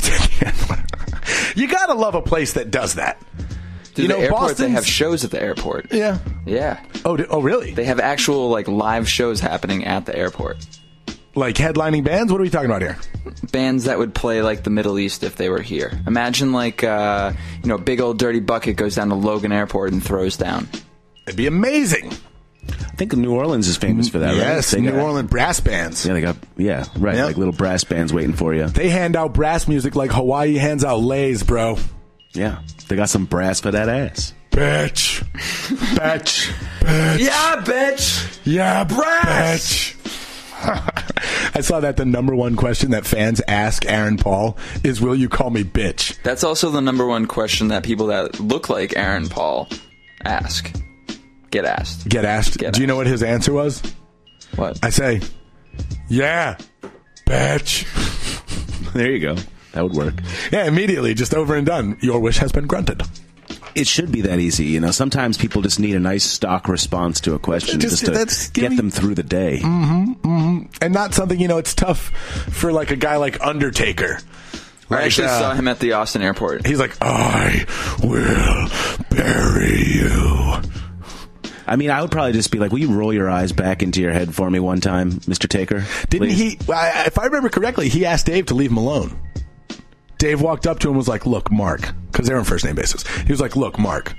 You gotta love a place that does that. Dude, You the know, airport, they Boston's- have shows at the airport. Yeah. Yeah. Oh, di- oh, really? They have actual like live shows happening at the airport. Like headlining bands? What are we talking about here? Bands that would play like the Middle East if they were here. Imagine like uh, you know, big old dirty bucket goes down to Logan Airport and throws down. It'd be amazing. I think New Orleans is famous for that, right? Yes, They New got- Orleans brass bands. Yeah, they got, yeah, right, Yep. like little brass bands waiting for you. They hand out brass music like Hawaii hands out lays, bro. Yeah, they got some brass for that ass. Bitch. Bitch. Bitch. Yeah, bitch. Yeah, Brass. bitch. I saw that the number one question that fans ask Aaron Paul is, will you call me bitch? That's also the number one question that people that look like Aaron Paul ask. Get asked. Get asked. Get Do you know what his answer was? What? I say, yeah, bitch. There you go. That would work. Yeah, immediately, just over and done. Your wish has been granted. It should be that easy, you know. Sometimes people just need a nice stock response to a question Just- just, to that's- give get me- them through the day. Mm-hmm, mm-hmm. And not something, you know, it's tough for like a guy like Undertaker. I Like, actually uh, saw him at the Austin airport. He's like, I will bury you. I mean, I would probably just be like, will you roll your eyes back into your head for me one time, Mister Taker? Didn't Please? he, I- if I remember correctly, he asked Dave to leave him alone. Dave walked up to him and was like, look, Mark, because they're on first name basis. He was like, look, Mark,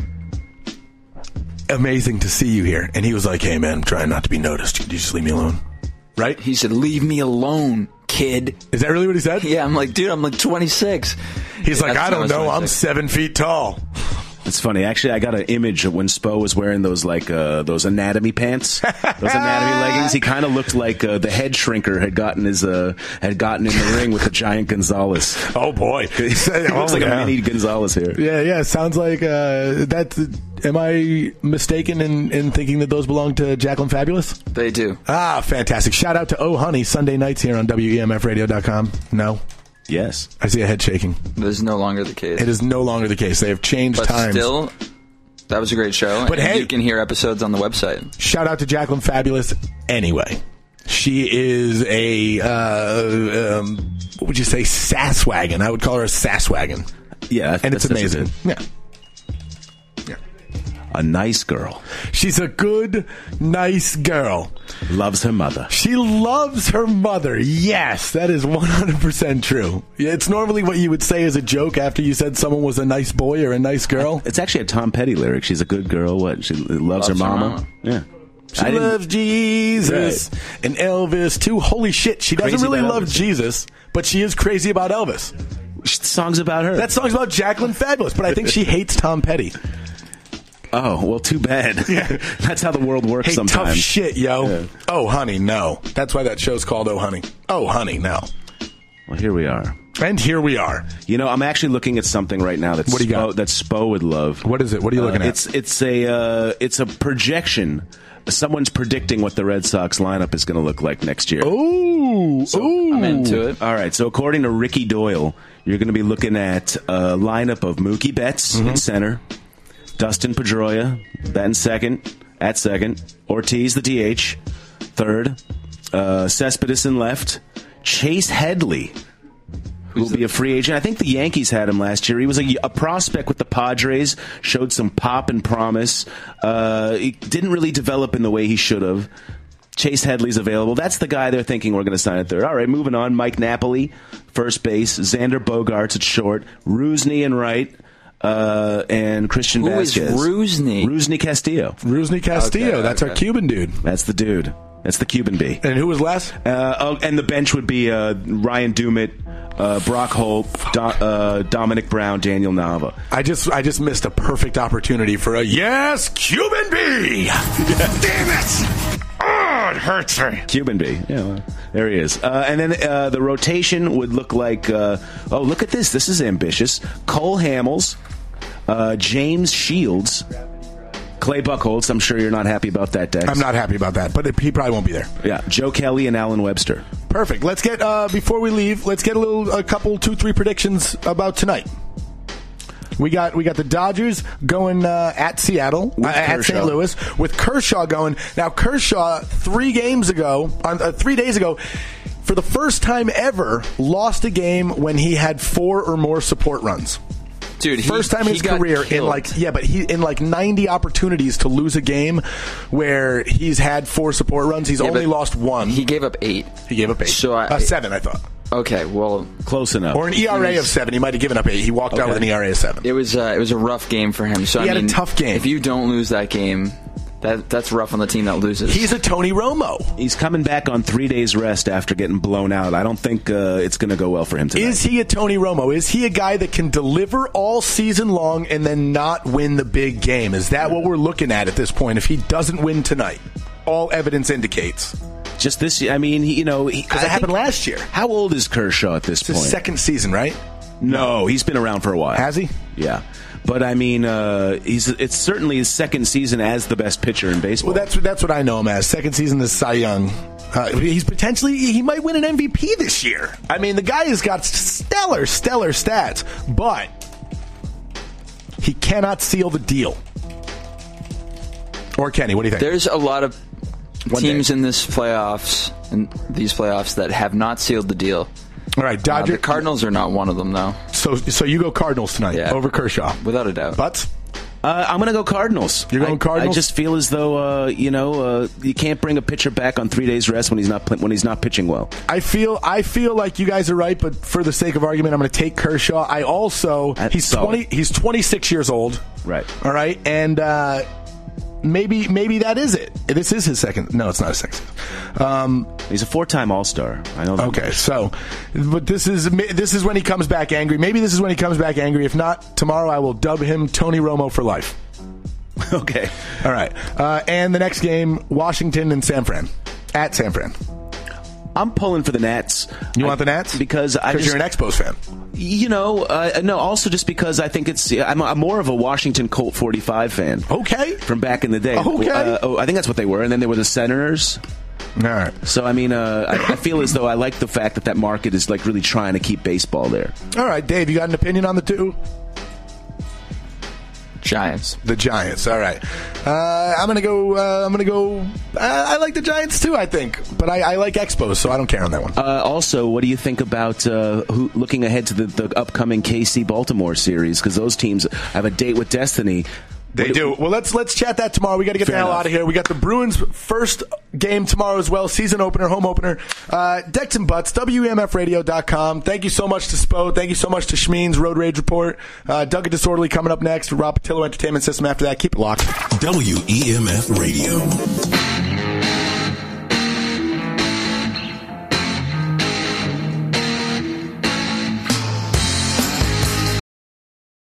amazing to see you here. And he was like, hey, man, I'm trying not to be noticed. Could you just leave me alone? Right? He said, leave me alone, kid. Is that really what he said? Yeah, I'm like, dude, I'm like twenty-six. He's like, That's I don't not know. I'm twenty-six. seven feet tall. It's funny. Actually, I got an image of when Spo was wearing those like uh, those anatomy pants, those anatomy leggings. He kind of looked like uh, the head shrinker had gotten his uh, had gotten in the ring with the giant Gonzalez. Oh boy, he looks like yeah. a mini Gonzalez here. Yeah, yeah. Sounds like uh, that. Am I mistaken in, in thinking that those belong to Jacqueline Fabulous? They do. Ah, fantastic. Shout out to Oh Honey, Sunday nights here on W E M F radio dot com. No? Yes. I see a head shaking. That is no longer the case. It is no longer the case. They have changed But times. still, that was a great show. But and hey- you can hear episodes on the website. Shout out to Jacqueline Fabulous anyway. She is a, uh, um, what would you say, sasswagon. I would call her a sasswagon. Yeah, And it's that's- that's amazing. good. Yeah. A nice girl. She's a good, nice girl. Loves her mother. She loves her mother. Yes, that is one hundred percent true. It's normally what you would say as a joke after you said someone was a nice boy or a nice girl. It's actually a Tom Petty lyric. She's a good girl. What? She loves, Loves her her mama. mama. Yeah. She I didn't- loves Jesus and Elvis too. Holy shit, she doesn't Crazy really about love Elvis. Jesus, but she is crazy about Elvis. Songs about her. That song's about Jacqueline Fabulous, but I think she hates Tom Petty. Oh, well, too bad. That's how the world works Hey, sometimes. tough shit, yo. Yeah. Oh, honey, no. That's why that show's called Oh, Honey. Oh, honey, no. Well, here we are. And here we are. You know, I'm actually looking at something right now that's What do you Spo, got? that Spo would love. What is it? What are you Uh, looking at? It's it's a uh, it's a projection. Someone's predicting what the Red Sox lineup is going to look like next year. Ooh, ooh. I'm into it. All right, so according to Ricky Doyle, you're going to be looking at a lineup of Mookie Betts Mm-hmm. in center, Dustin Pedroia batting second, at second, Ortiz the D H, third, uh, Cespedes in left, Chase Headley, who'll be a free agent. I think the Yankees had him last year. He was a, a prospect with the Padres, showed some pop and promise. Uh, he didn't really develop in the way he should have. Chase Headley's available. That's the guy they're thinking we're going to sign at third. All right, moving on. Mike Napoli, first base. Xander Bogaerts at short. Rusney and right. Uh, and Christian Who is Vasquez. Rusney? Rusney Castillo. Rusney Castillo. Okay, That's okay. our Cuban dude. That's the dude. That's the Cuban bee. And who was last? Uh, oh, and the bench would be uh, Ryan Dumit, uh, Brock Holt, Do- uh, Dominic Brown, Daniel Nava. I just I just missed a perfect opportunity for a yes Cuban bee. Damn it! Oh, it hurts me. Cuban bee. Yeah, well, there he is. Uh, and then uh, the rotation would look like, uh, oh, look at this. This is ambitious. Cole Hamels, uh, James Shields, Clay Buchholz. I'm sure you're not happy about that, Dex. I'm not happy about that, but it, he probably won't be there. Yeah, Joe Kelly and Alan Webster. Perfect. Let's get, uh, before we leave, let's get a little, a couple, two, three predictions about tonight. We got we got the Dodgers going uh, at Seattle, uh, at Saint Louis, with Kershaw going. Now, Kershaw, three games ago, on, uh, three days ago, for the first time ever, lost a game when he had four or more support runs. Dude, he, first time in he his got career in killed. like yeah, but he in like ninety opportunities to lose a game where he's had four support runs. He's Yeah, only but lost one. He gave up eight. He gave up eight. So I, uh, seven, I thought. Okay, well, close enough. Or an E R A of seven. He might have given up eight. He walked out Okay. with an E R A of seven. It was uh, it was a rough game for him. So He I had a mean, tough game. If you don't lose that game, that that's rough on the team that loses. He's a Tony Romo. He's coming back on three days rest after getting blown out. I don't think uh, it's going to go well for him tonight. Is he a Tony Romo? Is he a guy that can deliver all season long and then not win the big game? Is that what we're looking at at this point? If he doesn't win tonight, all evidence indicates. Just this, I mean, he, you know, because it happened last year. How old is Kershaw at this It's point? his second season, right? No, he's been around for a while. Has he? Yeah, but I mean, uh, he's it's certainly his second season as the best pitcher in baseball. Well, that's that's what I know him as. Second season as Cy Young. Uh, he's potentially he might win an M V P this year. I mean, the guy has got stellar, stellar stats, but he cannot seal the deal. Or Kenny, what do you think? There's a lot of One teams day. in this playoffs and these playoffs that have not sealed the deal. All right, Dodger. Uh, the Cardinals are not one of them, though. So, so you go Cardinals tonight Yeah. over Kershaw, without a doubt. But Uh, I'm going to go Cardinals. You're going I, Cardinals? I just feel as though uh, you know uh, you can't bring a pitcher back on three days rest when he's not pl- when he's not pitching well. I feel I feel like you guys are right, but for the sake of argument, I'm going to take Kershaw. I also That's he's solid. twenty he's twenty-six years old. Right. All right, and uh, maybe maybe that is it. This is his second. No, it's not his second. Um, He's a four-time All-Star. I know that. okay, so but this is this is when he comes back angry. Maybe this is when he comes back angry. If not, tomorrow I will dub him Tony Romo for life. Okay. All right. Uh, and the next game, Washington and San Fran. At San Fran. I'm pulling for the Nats. You I- want the Nats? Because I Because just, you're an Expos fan. You know, uh, no, also just because I think it's, I'm, I'm more of a Washington Colt forty-five fan. Okay. From back in the day. Okay. Uh, oh, I think that's what they were. And then there were the Senators. All right. So, I mean, uh, I, I feel as though I like the fact that that market is, like, really trying to keep baseball there. All right, Dave, you got an opinion on the two? Giants. The Giants. All right. Uh, I'm gonna go. Uh, I'm gonna go. I, I like the Giants too. I think, but I, I like Expos, so I don't care on that one. Uh, also, what do you think about uh, who, looking ahead to the, the upcoming K C Baltimore series? Because those teams have a date with destiny. They What- do. Well, let's let's chat that tomorrow. We got to get Fair the hell enough. out of here. We got the Bruins' first game tomorrow as well. Season opener, home opener. Uh, Decks and Butts, W E M F radio dot com. Thank you so much to Spo. Thank you so much to Schmeen's Road Rage Report. Uh, Doug and Disorderly coming up next. Rob Patillo Entertainment System after that. Keep it locked. W E M F Radio.